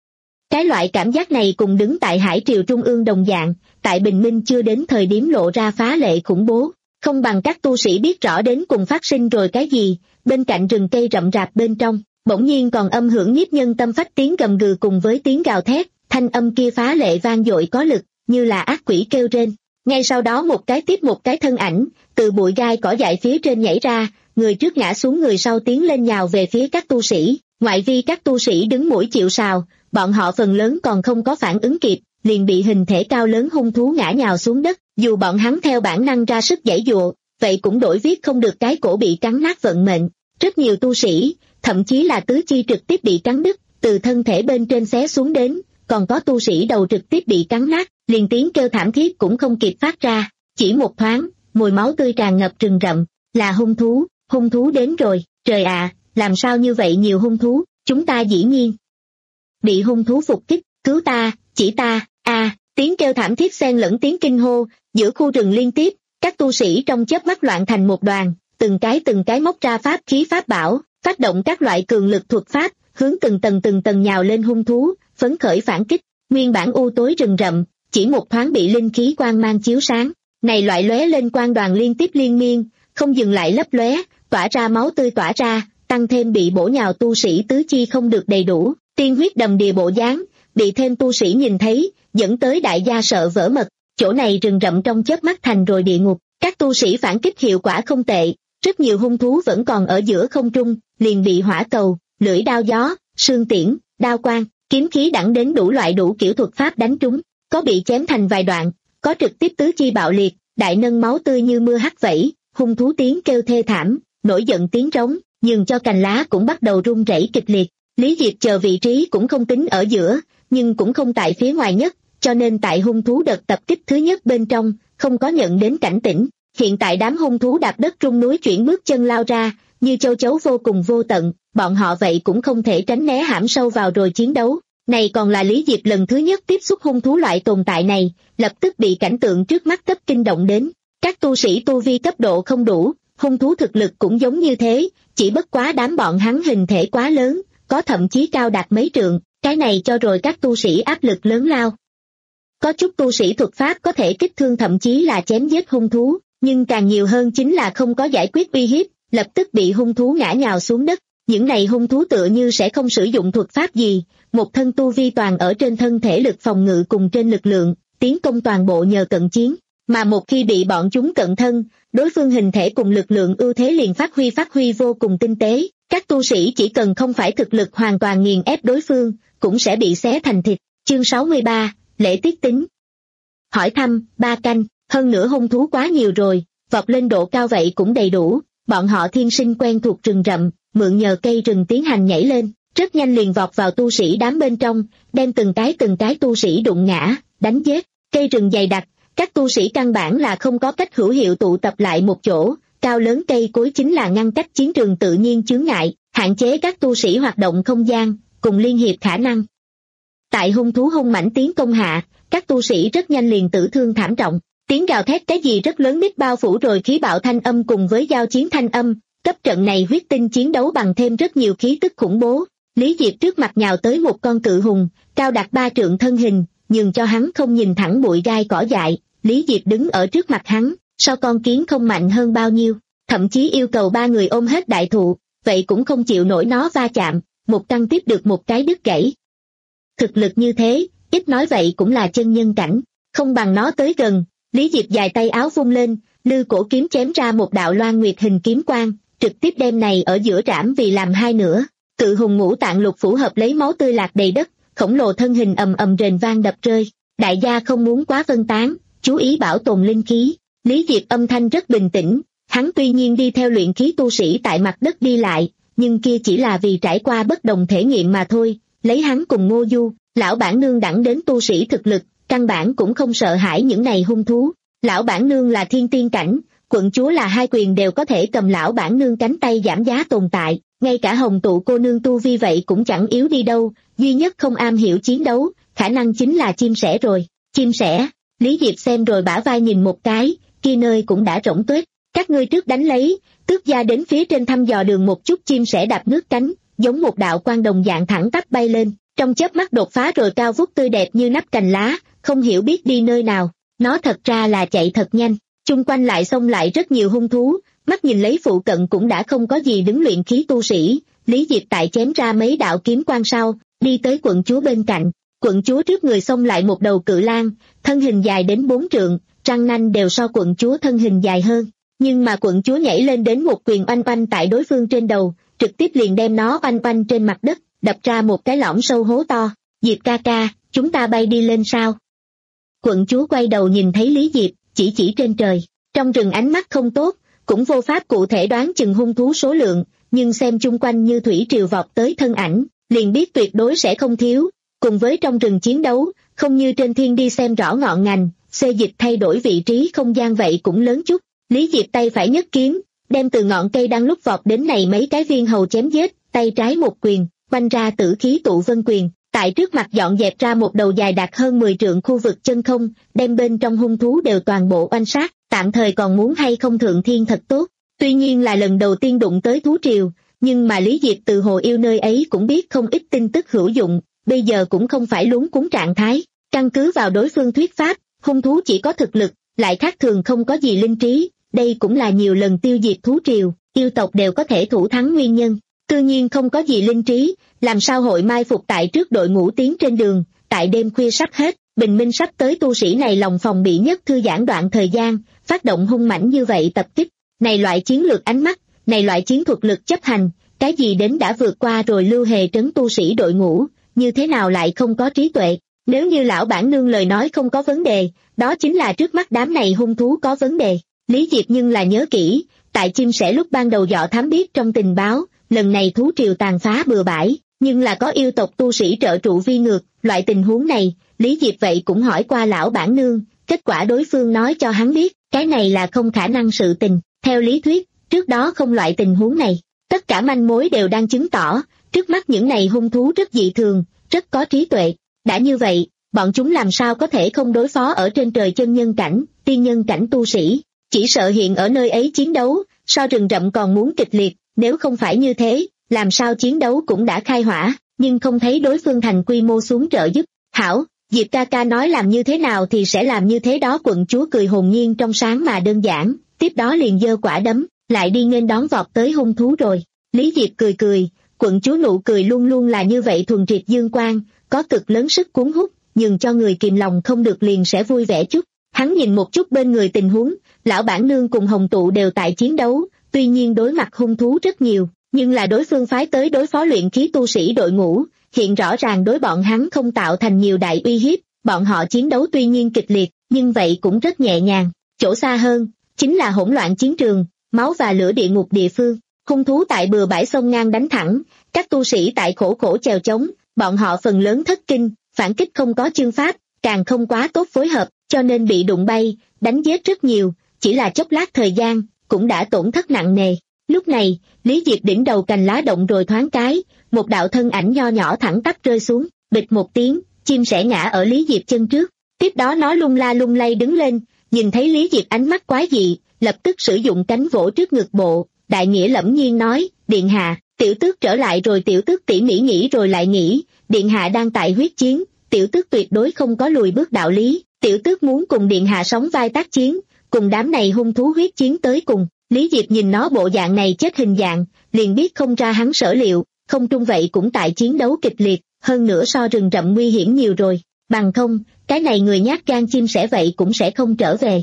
Cái loại cảm giác này cùng đứng tại hải triều trung ương đồng dạng, tại bình minh chưa đến thời điểm lộ ra phá lệ khủng bố, không bằng các tu sĩ biết rõ đến cùng phát sinh rồi cái gì. Bên cạnh rừng cây rậm rạp bên trong, bỗng nhiên còn âm hưởng nhiếp nhân tâm phách tiếng gầm gừ cùng với tiếng gào thét, thanh âm kia phá lệ vang dội có lực, như là ác quỷ kêu rên. Ngay sau đó một cái tiếp một cái thân ảnh, từ bụi gai cỏ dại phía trên nhảy ra, người trước ngã xuống người sau tiến lên nhào về phía các tu sĩ, ngoại vi các tu sĩ đứng mũi chịu sào. Bọn họ phần lớn còn không có phản ứng kịp, liền bị hình thể cao lớn hung thú ngã nhào xuống đất, dù bọn hắn theo bản năng ra sức giãy giụa, vậy cũng đổi viết không được cái cổ bị cắn nát vận mệnh. Rất nhiều tu sĩ, thậm chí là tứ chi trực tiếp bị cắn đứt, từ thân thể bên trên xé xuống đến, còn có tu sĩ đầu trực tiếp bị cắn nát, liền tiếng kêu thảm thiết cũng không kịp phát ra. Chỉ một thoáng, mùi máu tươi tràn ngập rừng rậm, là hung thú, hung thú đến rồi, trời ạ, làm sao như vậy nhiều hung thú, chúng ta dĩ nhiên bị hung thú phục kích, cứu ta, chỉ ta, a tiếng kêu thảm thiết xen lẫn tiếng kinh hô, giữa khu rừng liên tiếp, các tu sĩ trong chớp mắt loạn thành một đoàn, từng cái từng cái móc ra pháp khí pháp bảo, phát động các loại cường lực thuật pháp, hướng từng tầng từng tầng nhào lên hung thú, phấn khởi phản kích. Nguyên bản u tối rừng rậm, chỉ một thoáng bị linh khí quang mang chiếu sáng, này loại lóe lên quang đoàn liên tiếp liên miên, không dừng lại lấp lóe, tỏa ra máu tươi tỏa ra, tăng thêm bị bổ nhào tu sĩ tứ chi không được đầy đủ, tiên huyết đầm đìa bộ dáng, bị thêm tu sĩ nhìn thấy, dẫn tới đại gia sợ vỡ mật. Chỗ này rừng rậm trong chớp mắt thành rồi địa ngục. Các tu sĩ phản kích hiệu quả không tệ, rất nhiều hung thú vẫn còn ở giữa không trung, liền bị hỏa cầu, lưỡi đao gió, sương tiễn, đao quang, kiếm khí đẳng đến đủ loại đủ kiểu thuật pháp đánh trúng, có bị chém thành vài đoạn, có trực tiếp tứ chi bạo liệt, đại nâng máu tươi như mưa hắt vẩy, hung thú tiếng kêu thê thảm, nổi giận tiếng trống, nhường cho cành lá cũng bắt đầu rung rẩy kịch liệt. Lý Diệp chờ vị trí cũng không tính ở giữa, nhưng cũng không tại phía ngoài nhất, cho nên tại hung thú đợt tập kích thứ nhất bên trong, không có nhận đến cảnh tỉnh. Hiện tại đám hung thú đạp đất rung núi chuyển bước chân lao ra, như châu chấu vô cùng vô tận, bọn họ vậy cũng không thể tránh né hãm sâu vào rồi chiến đấu. Này còn là Lý Diệp lần thứ nhất tiếp xúc hung thú loại tồn tại này, lập tức bị cảnh tượng trước mắt cấp kinh động đến. Các tu sĩ tu vi cấp độ không đủ, hung thú thực lực cũng giống như thế, chỉ bất quá đám bọn hắn hình thể quá lớn, có thậm chí cao đạt mấy trượng, cái này cho rồi các tu sĩ áp lực lớn lao. Có chút tu sĩ thuật pháp có thể kích thương thậm chí là chém giết hung thú, nhưng càng nhiều hơn chính là không có giải quyết uy hiếp, lập tức bị hung thú ngã nhào xuống đất. Những này hung thú tựa như sẽ không sử dụng thuật pháp gì, một thân tu vi toàn ở trên thân thể lực phòng ngự cùng trên lực lượng, tiến công toàn bộ nhờ cận chiến, mà một khi bị bọn chúng cận thân, đối phương hình thể cùng lực lượng ưu thế liền phát huy phát huy vô cùng tinh tế, các tu sĩ chỉ cần không phải thực lực hoàn toàn nghiền ép đối phương, cũng sẽ bị xé thành thịt. Chương sáu mươi ba, lễ tiết tính. Hỏi thăm, ba canh, hơn nữa hung thú quá nhiều rồi, vọt lên độ cao vậy cũng đầy đủ, bọn họ thiên sinh quen thuộc rừng rậm, mượn nhờ cây rừng tiến hành nhảy lên, rất nhanh liền vọt vào tu sĩ đám bên trong, đem từng cái từng cái tu sĩ đụng ngã, đánh giết. Cây rừng dày đặc, các tu sĩ căn bản là không có cách hữu hiệu tụ tập lại một chỗ, cao lớn cây cối chính là ngăn cách chiến trường tự nhiên chướng ngại, hạn chế các tu sĩ hoạt động không gian, cùng liên hiệp khả năng. Tại hung thú hung mãnh tiến công hạ, các tu sĩ rất nhanh liền tử thương thảm trọng, tiếng gào thét cái gì rất lớn mít bao phủ rồi khí bạo thanh âm cùng với giao chiến thanh âm, cấp trận này huyết tinh chiến đấu bằng thêm rất nhiều khí tức khủng bố. Lý Diệp trước mặt nhào tới một con cự hùng, cao đạt ba trượng thân hình, nhường cho hắn không nhìn thẳng bụi gai cỏ dại. Lý Diệp đứng ở trước mặt hắn, sao con kiến không mạnh hơn bao nhiêu, thậm chí yêu cầu ba người ôm hết đại thụ, vậy cũng không chịu nổi nó va chạm, một căn tiếp được một cái đứt gãy. Thực lực như thế, ít nói vậy cũng là chân nhân cảnh, không bằng nó tới gần. Lý Diệp dài tay áo vung lên, lư cổ kiếm chém ra một đạo loan nguyệt hình kiếm quang, trực tiếp đem này ở giữa trảm vì làm hai nửa. Cự hùng ngũ tạng lục phủ hợp lấy máu tươi lạc đầy đất, khổng lồ thân hình ầm ầm rền vang đập rơi. Đại gia không muốn quá phân tán, chú ý bảo tồn linh khí. Lý Diệp âm thanh rất bình tĩnh, hắn tuy nhiên đi theo luyện khí tu sĩ tại mặt đất đi lại, nhưng kia chỉ là vì trải qua bất đồng thể nghiệm mà thôi. Lấy hắn cùng Ngô Du, lão bản nương đẳng đến tu sĩ thực lực, căn bản cũng không sợ hãi những này hung thú. Lão bản nương là thiên tiên cảnh, quận chúa là hai quyền đều có thể cầm lão bản nương cánh tay giảm giá tồn tại, ngay cả hồng tụ cô nương tu vi vậy cũng chẳng yếu đi đâu, duy nhất không am hiểu chiến đấu, khả năng chính là chim sẻ rồi. Chim sẻ, Lý Diệp xem rồi bả vai nhìn một cái, kia nơi cũng đã rỗng tuếch, các ngươi trước đánh lấy, tước gia đến phía trên thăm dò đường một chút. Chim sẻ đạp nước cánh, giống một đạo quang đồng dạng thẳng tắp bay lên, trong chớp mắt đột phá rồi cao vút tươi đẹp như nắp cành lá, không hiểu biết đi nơi nào, nó thật ra là chạy thật nhanh, chung quanh lại xông lại rất nhiều hung thú, mắt nhìn lấy phụ cận cũng đã không có gì đứng luyện khí tu sĩ. Lý Diệp tại chém ra mấy đạo kiếm quang sau, đi tới quận chúa bên cạnh, quận chúa trước người xông lại một đầu cự lang, thân hình dài đến bốn trượng, răng nanh đều so quận chúa thân hình dài hơn, nhưng mà quận chúa nhảy lên đến một quyền oanh oanh tại đối phương trên đầu, trực tiếp liền đem nó oanh oanh trên mặt đất, đập ra một cái lõm sâu hố to. Diệp ca ca, chúng ta bay đi lên sao? Quận chúa quay đầu nhìn thấy Lý Diệp, chỉ chỉ trên trời, trong rừng ánh mắt không tốt, cũng vô pháp cụ thể đoán chừng hung thú số lượng, nhưng xem chung quanh như thủy triều vọt tới thân ảnh, liền biết tuyệt đối sẽ không thiếu. Cùng với trong rừng chiến đấu, không như trên thiên đi xem rõ ngọn ngành, xê dịch thay đổi vị trí không gian vậy cũng lớn chút. Lý Diệp tay phải nhấc kiếm, đem từ ngọn cây đang lúc vọt đến này mấy cái viên hầu chém giết, tay trái một quyền, quanh ra tử khí tụ vân quyền, tại trước mặt dọn dẹp ra một đầu dài đạt hơn mười trượng khu vực chân không, đem bên trong hung thú đều toàn bộ oanh sát, tạm thời còn muốn hay không thượng thiên thật tốt. Tuy nhiên là lần đầu tiên đụng tới thú triều, nhưng mà Lý Diệp từ hồ yêu nơi ấy cũng biết không ít tin tức hữu dụng, bây giờ cũng không phải luống cuống trạng thái, căn cứ vào đối phương thuyết pháp, hung thú chỉ có thực lực, lại khác thường không có gì linh trí, đây cũng là nhiều lần tiêu diệt thú triều, yêu tộc đều có thể thủ thắng nguyên nhân. Tự nhiên không có gì linh trí, làm sao hội mai phục tại trước đội ngũ tiến trên đường, tại đêm khuya sắp hết, bình minh sắp tới, tu sĩ này lòng phòng bị nhất thư giãn đoạn thời gian, phát động hung mãnh như vậy tập kích, này loại chiến lược ánh mắt, này loại chiến thuật lực chấp hành, cái gì đến đã vượt qua rồi lưu hề trấn tu sĩ đội ngũ, như thế nào lại không có trí tuệ. Nếu như lão bản nương lời nói không có vấn đề, đó chính là trước mắt đám này hung thú có vấn đề. Lý Diệp nhưng là nhớ kỹ, tại chim sẻ lúc ban đầu dọ thám biết trong tình báo, lần này thú triều tàn phá bừa bãi, nhưng là có yêu tộc tu sĩ trợ trụ vi ngược, loại tình huống này, Lý Diệp vậy cũng hỏi qua lão bản nương, kết quả đối phương nói cho hắn biết, cái này là không khả năng sự tình, theo lý thuyết, trước đó không loại tình huống này, tất cả manh mối đều đang chứng tỏ, trước mắt những này hung thú rất dị thường, rất có trí tuệ, đã như vậy, bọn chúng làm sao có thể không đối phó ở trên trời chân nhân cảnh, tiên nhân cảnh tu sĩ, chỉ sợ hiện ở nơi ấy chiến đấu, so rừng rậm còn muốn kịch liệt, nếu không phải như thế, làm sao chiến đấu cũng đã khai hỏa, nhưng không thấy đối phương thành quy mô xuống trợ giúp. Hảo, Diệp ca ca nói làm như thế nào thì sẽ làm như thế đó. Quận chúa cười hồn nhiên trong sáng mà đơn giản, tiếp đó liền giơ quả đấm, lại đi nghênh đón vọt tới hung thú rồi. Lý Diệp cười cười, quận chúa nụ cười luôn luôn là như vậy thuần triệt dương quang, có cực lớn sức cuốn hút, nhưng cho người kìm lòng không được liền sẽ vui vẻ chút. Hắn nhìn một chút bên người tình huống, lão bản nương cùng Hồng Tụ đều tại chiến đấu, tuy nhiên đối mặt hung thú rất nhiều, nhưng là đối phương phái tới đối phó luyện khí tu sĩ đội ngũ, hiện rõ ràng đối bọn hắn không tạo thành nhiều đại uy hiếp, bọn họ chiến đấu tuy nhiên kịch liệt, nhưng vậy cũng rất nhẹ nhàng. Chỗ xa hơn, chính là hỗn loạn chiến trường, máu và lửa địa ngục địa phương, hung thú tại bừa bãi sông ngang đánh thẳng, các tu sĩ tại khổ khổ chèo chống, bọn họ phần lớn thất kinh, phản kích không có chương pháp, càng không quá tốt phối hợp, cho nên bị đụng bay, đánh giết rất nhiều, chỉ là chốc lát thời gian, cũng đã tổn thất nặng nề. Lúc này, Lý Diệp đỉnh đầu cành lá động rồi thoáng cái, một đạo thân ảnh nho nhỏ thẳng tắp rơi xuống, bịch một tiếng, chim sẻ ngã ở Lý Diệp chân trước. Tiếp đó nó lung la lung lay đứng lên, nhìn thấy Lý Diệp ánh mắt quái dị, lập tức sử dụng cánh vỗ trước ngực bộ, đại nghĩa lẫm nhiên nói, điện hạ, tiểu tước trở lại rồi. Tiểu tước tỉ mỉ nghĩ rồi lại nghĩ, điện hạ đang tại huyết chiến, tiểu tước tuyệt đối không có lùi bước đạo lý, tiểu tước muốn cùng điện hạ sóng vai tác chiến, cùng đám này hung thú huyết chiến tới cùng. Lý Diệp nhìn nó bộ dạng này chết hình dạng, liền biết không ra hắn sở liệu, không trung vậy cũng tại chiến đấu kịch liệt, hơn nữa so rừng rậm nguy hiểm nhiều rồi, bằng không, cái này người nhát gan chim sẻ vậy cũng sẽ không trở về.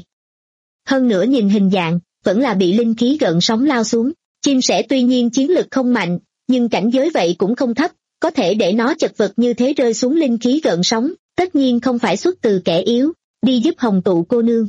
Hơn nữa nhìn hình dạng, vẫn là bị linh khí gợn sóng lao xuống, chim sẻ tuy nhiên chiến lực không mạnh, nhưng cảnh giới vậy cũng không thấp, có thể để nó chật vật như thế rơi xuống linh khí gợn sóng, tất nhiên không phải xuất từ kẻ yếu, đi giúp Hồng Tụ cô nương.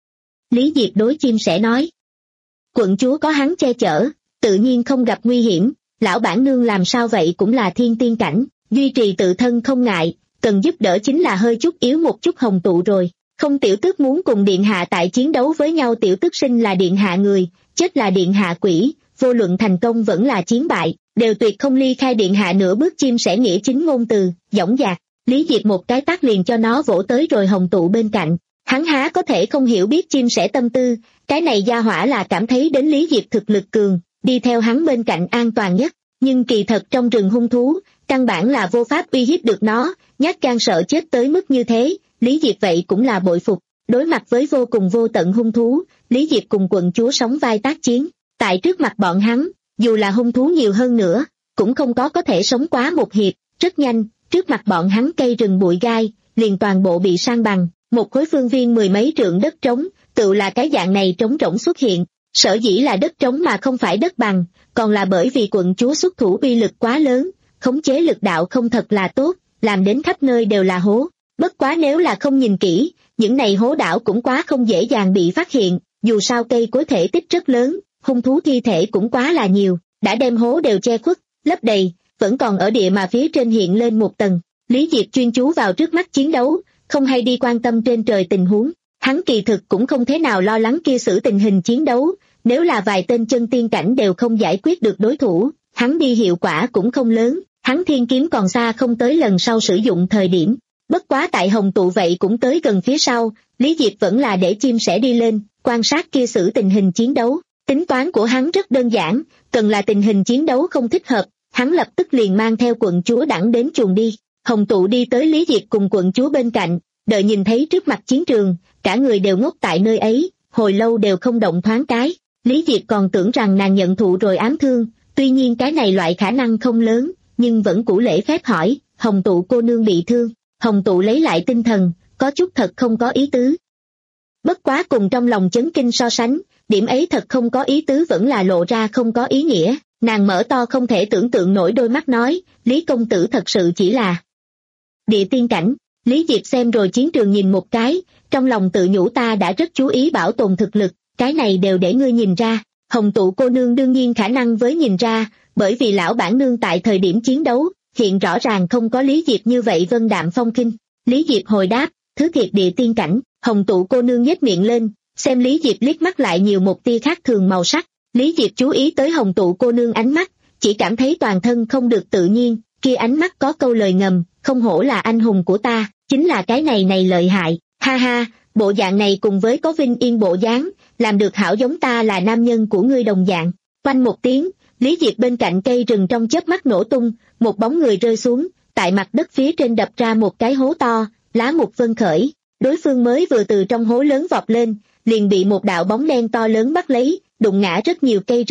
Lý Diệp đối chim sẻ nói, quận chúa có hắn che chở, tự nhiên không gặp nguy hiểm, lão bản nương làm sao vậy cũng là thiên tiên cảnh, duy trì tự thân không ngại, cần giúp đỡ chính là hơi chút yếu một chút Hồng Tụ rồi. Không, tiểu tước muốn cùng điện hạ tại chiến đấu với nhau, tiểu tước sinh là điện hạ người, chết là điện hạ quỷ, vô luận thành công vẫn là chiến bại, đều tuyệt không ly khai điện hạ nửa bước. Chim sẻ nghĩa chính ngôn từ, dõng dạc, Lý Diệp một cái tát liền cho nó vỗ tới rồi Hồng Tụ bên cạnh. Hắn há có thể không hiểu biết chim sẻ tâm tư, cái này gia hỏa là cảm thấy đến Lý Diệp thực lực cường, đi theo hắn bên cạnh an toàn nhất, nhưng kỳ thật trong rừng hung thú, căn bản là vô pháp uy hiếp được nó, nhát gan sợ chết tới mức như thế, Lý Diệp vậy cũng là bội phục. Đối mặt với vô cùng vô tận hung thú, Lý Diệp cùng quận chúa sóng vai tác chiến, tại trước mặt bọn hắn, dù là hung thú nhiều hơn nữa, cũng không có có thể sống quá một hiệp, rất nhanh, trước mặt bọn hắn cây rừng bụi gai, liền toàn bộ bị san bằng, một khối phương viên mười mấy trượng đất trống, tự là cái dạng này trống rỗng xuất hiện, sở dĩ là đất trống mà không phải đất bằng, còn là bởi vì quận chúa xuất thủ uy lực quá lớn, khống chế lực đạo không thật là tốt, làm đến khắp nơi đều là hố. Bất quá nếu là không nhìn kỹ, những này hố đảo cũng quá không dễ dàng bị phát hiện, dù sao cây cối thể tích rất lớn, hung thú thi thể cũng quá là nhiều, đã đem hố đều che khuất, lấp đầy, vẫn còn ở địa mà phía trên hiện lên một tầng. Lý Diệp chuyên chú vào trước mắt chiến đấu, không hay đi quan tâm trên trời tình huống, hắn kỳ thực cũng không thế nào lo lắng kia xử tình hình chiến đấu, nếu là vài tên chân tiên cảnh đều không giải quyết được đối thủ, hắn đi hiệu quả cũng không lớn, hắn thiên kiếm còn xa không tới lần sau sử dụng thời điểm. Bất quá tại Hồng Tụ vậy cũng tới gần phía sau, Lý Diệp vẫn là để chim sẻ đi lên, quan sát kia xử tình hình chiến đấu. Tính toán của hắn rất đơn giản, cần là tình hình chiến đấu không thích hợp, hắn lập tức liền mang theo quận chúa đẳng đến chuồng đi. Hồng Tụ đi tới Lý Diệp cùng quận chúa bên cạnh, đợi nhìn thấy trước mặt chiến trường, cả người đều ngốc tại nơi ấy, hồi lâu đều không động thoáng cái. Lý Diệp còn tưởng rằng nàng nhận thụ rồi ám thương, tuy nhiên cái này loại khả năng không lớn, nhưng vẫn cũ lễ phép hỏi, Hồng Tụ cô nương bị thương. Hồng Tụ lấy lại tinh thần, có chút thật không có ý tứ. Bất quá cùng trong lòng chấn kinh so sánh, điểm ấy thật không có ý tứ vẫn là lộ ra không có ý nghĩa. Nàng mở to không thể tưởng tượng nổi đôi mắt nói, Lý công tử thật sự chỉ là địa tiên cảnh. Lý Diệp xem rồi chiến trường nhìn một cái, trong lòng tự nhủ ta đã rất chú ý bảo tồn thực lực, cái này đều để ngươi nhìn ra. Hồng Tụ cô nương đương nhiên khả năng với nhìn ra, bởi vì lão bản nương tại thời điểm chiến đấu, hiện rõ ràng không có Lý Diệp như vậy vân đạm phong khinh. Lý Diệp hồi đáp, thứ thiệt địa tiên cảnh. Hồng Tụ cô nương nhếch miệng lên, xem Lý Diệp liếc mắt lại nhiều một tia khác thường màu sắc. Lý Diệp chú ý tới Hồng Tụ cô nương ánh mắt, chỉ cảm thấy toàn thân không được tự nhiên, kia ánh mắt có câu lời ngầm, không hổ là anh hùng của ta, chính là cái này này lợi hại, ha ha, bộ dạng này cùng với có vinh yên bộ dáng, làm được hảo giống ta là nam nhân của ngươi đồng dạng. Quanh một tiếng, Lý Diệp bên cạnh cây rừng trong chớp mắt nổ tung, một bóng người rơi xuống, tại mặt đất phía trên đập ra một cái hố to, lá mục vân khởi, đối phương mới vừa từ trong hố lớn vọt lên, liền bị một đạo bóng đen to lớn bắt lấy, đụng ngã rất nhiều cây rừng,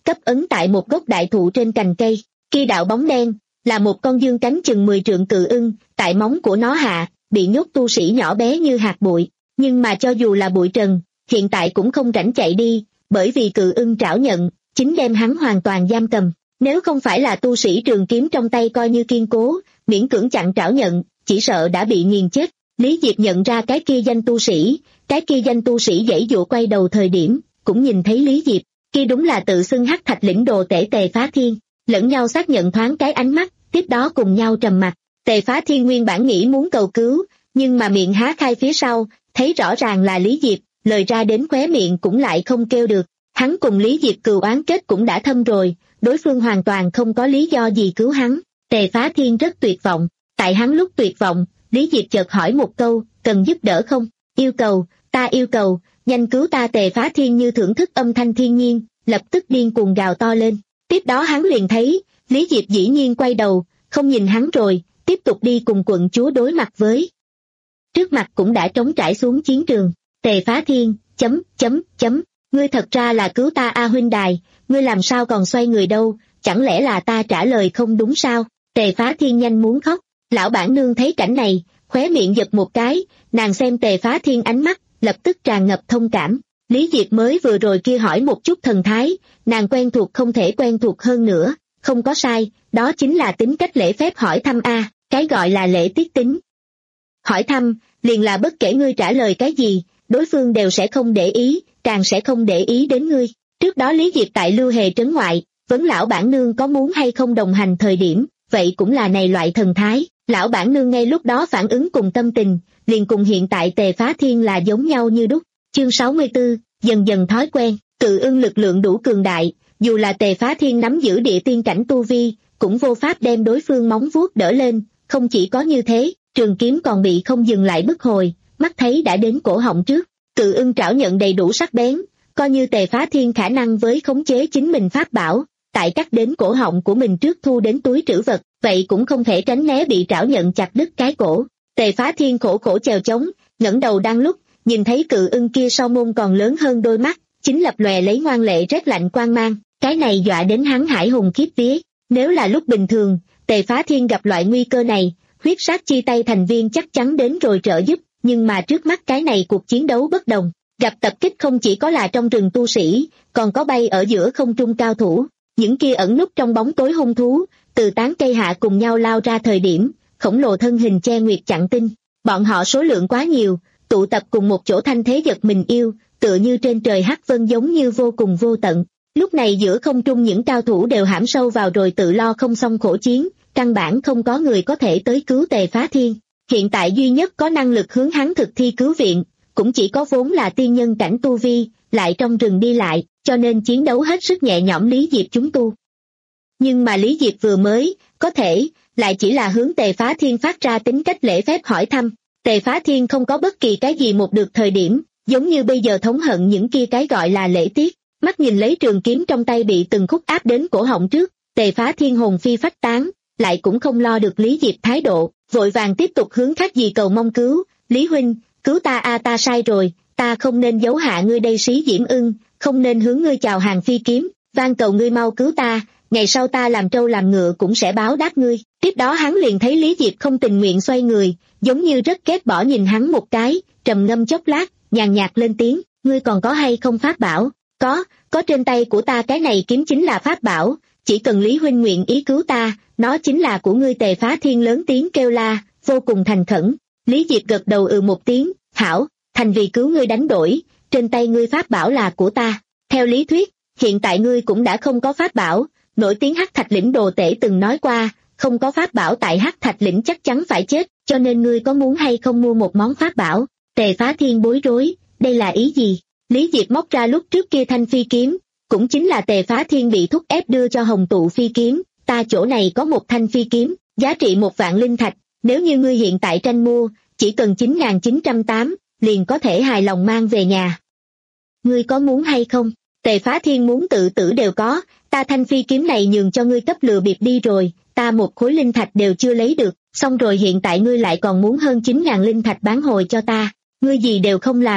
cấp ấn tại một gốc đại thụ trên cành cây. Kia đạo bóng đen là một con dương cánh chừng mười trượng cự ưng, tại móng của nó hạ bị nhốt tu sĩ nhỏ bé như hạt bụi, nhưng mà cho dù là bụi trần, hiện tại cũng không rảnh chạy đi, bởi vì cự ưng trảo nhận chính đem hắn hoàn toàn giam cầm. Nếu không phải là tu sĩ trường kiếm trong tay coi như kiên cố, miễn cưỡng chặn trảo nhận, chỉ sợ đã bị nghiền chết. Lý Diệp nhận ra cái kia danh tu sĩ, cái kia danh tu sĩ giãy giụa quay đầu thời điểm, cũng nhìn thấy Lý Diệp, kia đúng là tự xưng Hắc Thạch lĩnh đồ tể Tề Phá Thiên, lẫn nhau xác nhận thoáng cái ánh mắt, tiếp đó cùng nhau trầm mặc. Tề Phá Thiên nguyên bản nghĩ muốn cầu cứu, nhưng mà miệng há khai phía sau, thấy rõ ràng là Lý Diệp, lời ra đến khóe miệng cũng lại không kêu được. Hắn cùng Lý Diệp cừu oán kết cũng đã thâm rồi, đối phương hoàn toàn không có lý do gì cứu hắn. Tề Phá Thiên rất tuyệt vọng, tại hắn lúc tuyệt vọng, Lý Diệp chợt hỏi một câu, cần giúp đỡ không? Yêu cầu, ta yêu cầu, nhanh cứu ta. Tề Phá Thiên như thưởng thức âm thanh thiên nhiên, lập tức điên cuồng gào to lên. Tiếp đó hắn liền thấy, Lý Diệp dĩ nhiên quay đầu, không nhìn hắn rồi, tiếp tục đi cùng quận chúa đối mặt với. Trước mặt cũng đã trống trải xuống chiến trường. Tề Phá Thiên, chấm, chấm, chấm, ngươi thật ra là cứu ta a huynh đài, ngươi làm sao còn xoay người đâu, chẳng lẽ là ta trả lời không đúng sao? Tề Phá Thiên nhanh muốn khóc. Lão bản nương thấy cảnh này, khóe miệng giật một cái, nàng xem Tề Phá Thiên ánh mắt, lập tức tràn ngập thông cảm. Lý Diệp mới vừa rồi kia hỏi một chút thần thái, nàng quen thuộc không thể quen thuộc hơn nữa, không có sai, đó chính là tính cách lễ phép hỏi thăm a, cái gọi là lễ tiết tính. Hỏi thăm, liền là bất kể ngươi trả lời cái gì, đối phương đều sẽ không để ý, càng sẽ không để ý đến ngươi. Trước đó Lý Diệp tại Lưu Hề trấn ngoại, vấn lão bản nương có muốn hay không đồng hành thời điểm, vậy cũng là này loại thần thái. Lão bản nương ngay lúc đó phản ứng cùng tâm tình, liền cùng hiện tại Tề Phá Thiên là giống nhau như đúc. Chương sáu mươi tư, dần dần thói quen. Cự ưng lực lượng đủ cường đại, dù là Tề Phá Thiên nắm giữ địa tiên cảnh tu vi, cũng vô pháp đem đối phương móng vuốt đỡ lên. Không chỉ có như thế, trường kiếm còn bị không dừng lại bức hồi, mắt thấy đã đến cổ họng trước. Cự ưng trảo nhận đầy đủ sắc bén, coi như Tề Phá Thiên khả năng với khống chế chính mình pháp bảo, tại cắt đến cổ họng của mình trước thu đến túi trữ vật, vậy cũng không thể tránh né bị trảo nhận chặt đứt cái cổ. Tề Phá Thiên khổ khổ chèo chống, ngẩng đầu đang lúc, nhìn thấy cự ưng kia sau môn còn lớn hơn đôi mắt, chính lập lòe lấy ngoan lệ rét lạnh quang mang, cái này dọa đến hắn hải hùng khiếp vía. Nếu là lúc bình thường, Tề Phá Thiên gặp loại nguy cơ này, huyết sát chi tay thành viên chắc chắn đến rồi trợ giúp, nhưng mà trước mắt cái này cuộc chiến đấu bất đồng, gặp tập kích không chỉ có là trong rừng tu sĩ, còn có bay ở giữa không trung cao thủ. Những kia ẩn núp trong bóng tối hung thú, từ tán cây hạ cùng nhau lao ra thời điểm, khổng lồ thân hình che nguyệt chặn tinh. Bọn họ số lượng quá nhiều, tụ tập cùng một chỗ thanh thế giật mình yêu, tựa như trên trời hắc vân giống như vô cùng vô tận. Lúc này giữa không trung những cao thủ đều hãm sâu vào rồi tự lo không xong khổ chiến, căn bản không có người có thể tới cứu Tề Phá Thiên. Hiện tại duy nhất có năng lực hướng hắn thực thi cứu viện, cũng chỉ có vốn là tiên nhân cảnh tu vi, lại trong rừng đi lại, cho nên chiến đấu hết sức nhẹ nhõm Lý Diệp chúng tu. Nhưng mà Lý Diệp vừa mới, có thể, lại chỉ là hướng Tề Phá Thiên phát ra tính cách lễ phép hỏi thăm. Tề Phá Thiên không có bất kỳ cái gì một được thời điểm, giống như bây giờ thống hận những kia cái gọi là lễ tiết, mắt nhìn lấy trường kiếm trong tay bị từng khúc áp đến cổ họng trước, Tề Phá Thiên hồn phi phách tán, lại cũng không lo được Lý Diệp thái độ, vội vàng tiếp tục hướng khác gì cầu mong cứu. Lý huynh, cứu ta a, ta sai rồi, ta không nên giấu hạ ngươi đây Xí Diễm Ưng, không nên hướng ngươi chào hàng phi kiếm, van cầu ngươi mau cứu ta, ngày sau ta làm trâu làm ngựa cũng sẽ báo đáp ngươi. Tiếp đó hắn liền thấy Lý Diệp không tình nguyện xoay người, giống như rất ghét bỏ nhìn hắn một cái, trầm ngâm chốc lát, nhàn nhạt lên tiếng, ngươi còn có hay không pháp bảo? Có, có, trên tay của ta cái này kiếm chính là pháp bảo, chỉ cần Lý huynh nguyện ý cứu ta, nó chính là của ngươi. Tề Phá Thiên lớn tiếng kêu la, vô cùng thành khẩn. Lý Diệp gật đầu ừ một tiếng, hảo, thành vì cứu ngươi đánh đổi, trên tay ngươi pháp bảo là của ta. Theo lý thuyết, hiện tại ngươi cũng đã không có pháp bảo, nổi tiếng Hắc Thạch lĩnh đồ tể từng nói qua, không có pháp bảo tại Hắc Thạch lĩnh chắc chắn phải chết, cho nên ngươi có muốn hay không mua một món pháp bảo? Tề Phá Thiên bối rối, đây là ý gì? Lý Diệp móc ra lúc trước kia thanh phi kiếm, cũng chính là Tề Phá Thiên bị thúc ép đưa cho Hồng Tụ phi kiếm, ta chỗ này có một thanh phi kiếm, giá trị một vạn linh thạch, nếu như ngươi hiện tại tranh mua, chỉ cần chín nghìn chín trăm tám, liền có thể hài lòng mang về nhà. Ngươi có muốn hay không? Tề Phá Thiên muốn tự tử đều có, ta thanh phi kiếm này nhường cho ngươi cấp lừa bịp đi rồi, ta một khối linh thạch đều chưa lấy được, xong rồi hiện tại ngươi lại còn muốn hơn chín nghìn linh thạch bán hồi cho ta, ngươi gì đều không làm,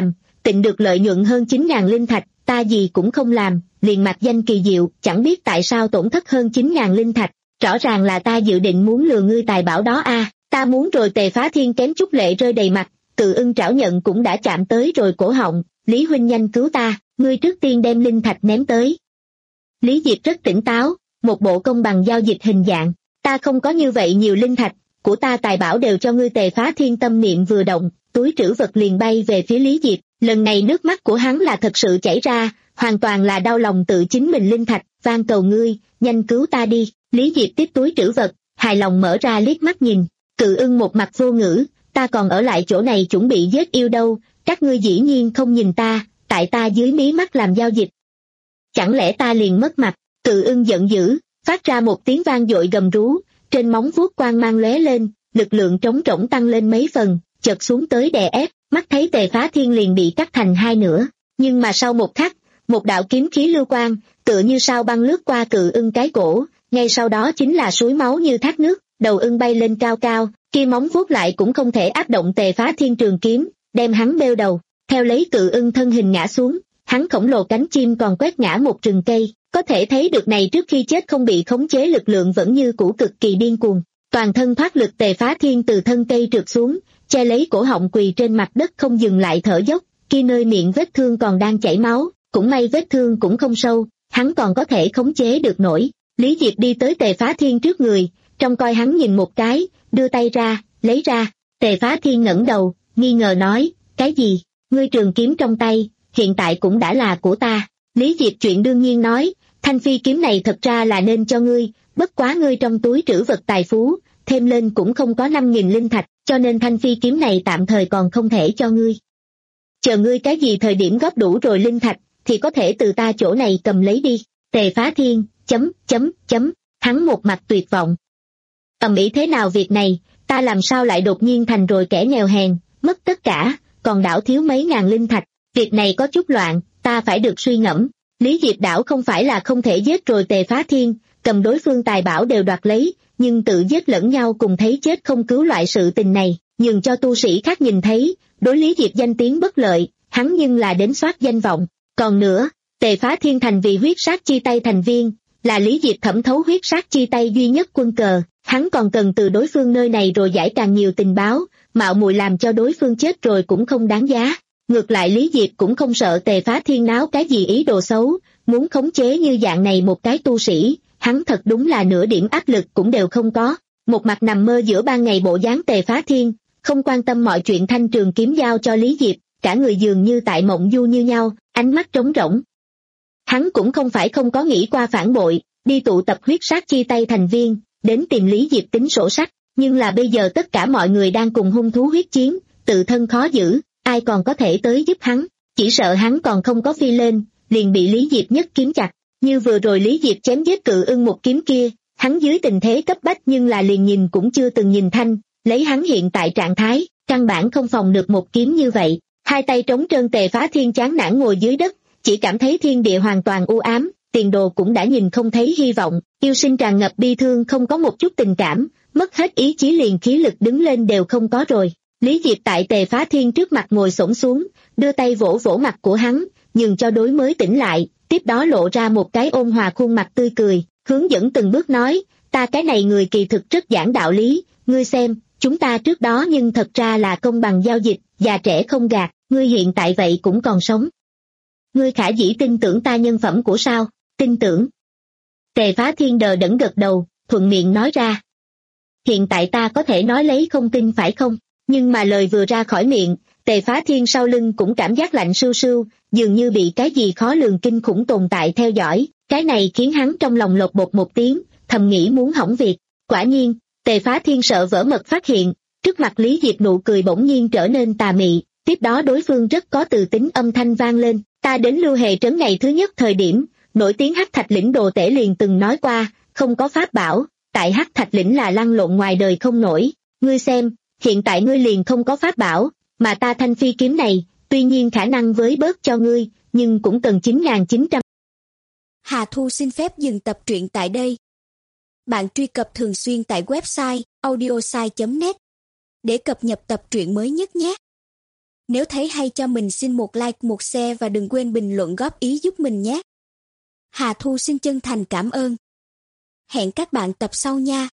tịnh được lợi nhuận hơn chín ngàn linh thạch, ta gì cũng không làm, liền mặc danh kỳ diệu, chẳng biết tại sao tổn thất hơn chín ngàn linh thạch, rõ ràng là ta dự định muốn lừa ngươi tài bảo đó a, à, ta muốn rồi. Tề Phá Thiên kém chút lệ rơi đầy mặt, Cự Ưng trảo nhận cũng đã chạm tới rồi cổ họng, Lý huynh nhanh cứu ta, ngươi trước tiên đem linh thạch ném tới. Lý Diệp rất tỉnh táo, một bộ công bằng giao dịch hình dạng, ta không có như vậy nhiều linh thạch, của ta tài bảo đều cho ngươi. Tề Phá Thiên tâm niệm vừa động, túi trữ vật liền bay về phía Lý Diệp, lần này nước mắt của hắn là thật sự chảy ra, hoàn toàn là đau lòng tự chính mình linh thạch, van cầu ngươi, nhanh cứu ta đi. Lý Diệp tiếp túi trữ vật, hài lòng mở ra liếc mắt nhìn, Cự Ưng một mặt vô ngữ, ta còn ở lại chỗ này chuẩn bị giết yêu đâu, các ngươi dĩ nhiên không nhìn ta, tại ta dưới mí mắt làm giao dịch. Chẳng lẽ ta liền mất mặt? Cự Ưng giận dữ, phát ra một tiếng vang dội gầm rú, trên móng vuốt quang mang lóe lên, lực lượng trống rỗng tăng lên mấy phần, chợt xuống tới đè ép, mắt thấy Tề Phá Thiên liền bị cắt thành hai nửa, nhưng mà sau một khắc, một đạo kiếm khí lưu quang, tựa như sao băng lướt qua Cự Ưng cái cổ, ngay sau đó chính là suối máu như thác nước, đầu ưng bay lên cao cao, kia móng vuốt lại cũng không thể áp động Tề Phá Thiên trường kiếm, đem hắn bêu đầu, theo lấy Cự Ưng thân hình ngã xuống, hắn khổng lồ cánh chim còn quét ngã một rừng cây, có thể thấy được này trước khi chết không bị khống chế lực lượng vẫn như cũ cực kỳ điên cuồng, toàn thân thoát lực. Tề Phá Thiên từ thân cây trượt xuống, che lấy cổ họng quỳ trên mặt đất không dừng lại thở dốc, kia nơi miệng vết thương còn đang chảy máu, cũng may vết thương cũng không sâu, hắn còn có thể khống chế được nổi. Lý Diệp đi tới Tề Phá Thiên trước người, trông coi hắn nhìn một cái, đưa tay ra, lấy ra. Tề Phá Thiên ngẩng đầu, nghi ngờ nói, cái gì? Ngươi trường kiếm trong tay, hiện tại cũng đã là của ta. Lý Diệp chuyện đương nhiên nói, thanh phi kiếm này thật ra là nên cho ngươi, bất quá ngươi trong túi trữ vật tài phú, thêm lên cũng không có năm nghìn linh thạch, cho nên thanh phi kiếm này tạm thời còn không thể cho ngươi. Chờ ngươi cái gì thời điểm góp đủ rồi linh thạch, thì có thể từ ta chỗ này cầm lấy đi. Tề Phá Thiên, chấm, chấm, chấm, hắn một mặt tuyệt vọng. Ầm ĩ thế nào việc này, ta làm sao lại đột nhiên thành rồi kẻ nghèo hèn, mất tất cả, còn đảo thiếu mấy ngàn linh thạch, việc này có chút loạn, ta phải được suy ngẫm. Lý Diệp đảo không phải là không thể giết rồi Tề Phá Thiên, cầm đối phương tài bảo đều đoạt lấy, nhưng tự giết lẫn nhau cùng thấy chết không cứu loại sự tình này, nhường cho tu sĩ khác nhìn thấy, đối Lý Diệp danh tiếng bất lợi, hắn nhưng là đến soát danh vọng. Còn nữa, Tề Phá Thiên thành vì huyết sát chi tay thành viên, là Lý Diệp thẩm thấu huyết sát chi tay duy nhất quân cờ, hắn còn cần từ đối phương nơi này rồi giải càng nhiều tình báo, mạo muội làm cho đối phương chết rồi cũng không đáng giá. Ngược lại Lý Diệp cũng không sợ Tề Phá Thiên náo cái gì ý đồ xấu, muốn khống chế như dạng này một cái tu sĩ, hắn thật đúng là nửa điểm áp lực cũng đều không có. Một mặt nằm mơ giữa ban ngày bộ dáng Tề Phá Thiên, không quan tâm mọi chuyện thanh trường kiếm giao cho Lý Diệp, cả người dường như tại mộng du như nhau, ánh mắt trống rỗng. Hắn cũng không phải không có nghĩ qua phản bội, đi tụ tập huyết sát chi tay thành viên, đến tìm Lý Diệp tính sổ sách, nhưng là bây giờ tất cả mọi người đang cùng hung thú huyết chiến, tự thân khó giữ, ai còn có thể tới giúp hắn, chỉ sợ hắn còn không có phi lên, liền bị Lý Diệp nhất kiếm chặt, như vừa rồi Lý Diệp chém giết Cự Ưng một kiếm kia, hắn dưới tình thế cấp bách nhưng là liền nhìn cũng chưa từng nhìn thanh, lấy hắn hiện tại trạng thái, căn bản không phòng được một kiếm như vậy, hai tay trống trơn. Tề Phá Thiên chán nản ngồi dưới đất, chỉ cảm thấy thiên địa hoàn toàn u ám, tiền đồ cũng đã nhìn không thấy hy vọng, yêu sinh tràn ngập bi thương, không có một chút tình cảm, mất hết ý chí liền khí lực đứng lên đều không có rồi. Lý Diệp tại Tề Phá Thiên trước mặt ngồi xổm xuống, đưa tay vỗ vỗ mặt của hắn, nhường cho đối mới tỉnh lại, tiếp đó lộ ra một cái ôn hòa khuôn mặt tươi cười, hướng dẫn từng bước nói, ta cái này người kỳ thực rất giảng đạo lý, ngươi xem, chúng ta trước đó nhưng thật ra là công bằng giao dịch, già trẻ không gạt, ngươi hiện tại vậy cũng còn sống. Ngươi khả dĩ tin tưởng ta nhân phẩm của sao? Tin tưởng. Tề Phá Thiên đờ đẫn gật đầu, thuận miệng nói ra. Hiện tại ta có thể nói lấy không tin phải không? Nhưng mà lời vừa ra khỏi miệng, Tề Phá Thiên sau lưng cũng cảm giác lạnh sưu sưu, dường như bị cái gì khó lường kinh khủng tồn tại theo dõi, cái này khiến hắn trong lòng lột bột một tiếng, thầm nghĩ muốn hỏng việc. Quả nhiên, Tề Phá Thiên sợ vỡ mật phát hiện, trước mặt Lý Diệp nụ cười bỗng nhiên trở nên tà mị, tiếp đó đối phương rất có từ tính âm thanh vang lên, ta đến Lưu Hề Trấn ngày thứ nhất thời điểm, nổi tiếng Hắc Thạch Lĩnh Đồ Tể liền từng nói qua, không có pháp bảo, tại Hắc Thạch Lĩnh là lăn lộn ngoài đời không nổi, ngươi xem, hiện tại ngươi liền không có pháp bảo, mà ta thanh phi kiếm này, tuy nhiên khả năng với bớt cho ngươi, nhưng cũng cần chín nghìn chín trăm. Hà Thu xin phép dừng tập truyện tại đây. Bạn truy cập thường xuyên tại website audiosai chấm net để cập nhật tập truyện mới nhất nhé. Nếu thấy hay cho mình xin một like, một share và đừng quên bình luận góp ý giúp mình nhé. Hà Thu xin chân thành cảm ơn. Hẹn các bạn tập sau nha.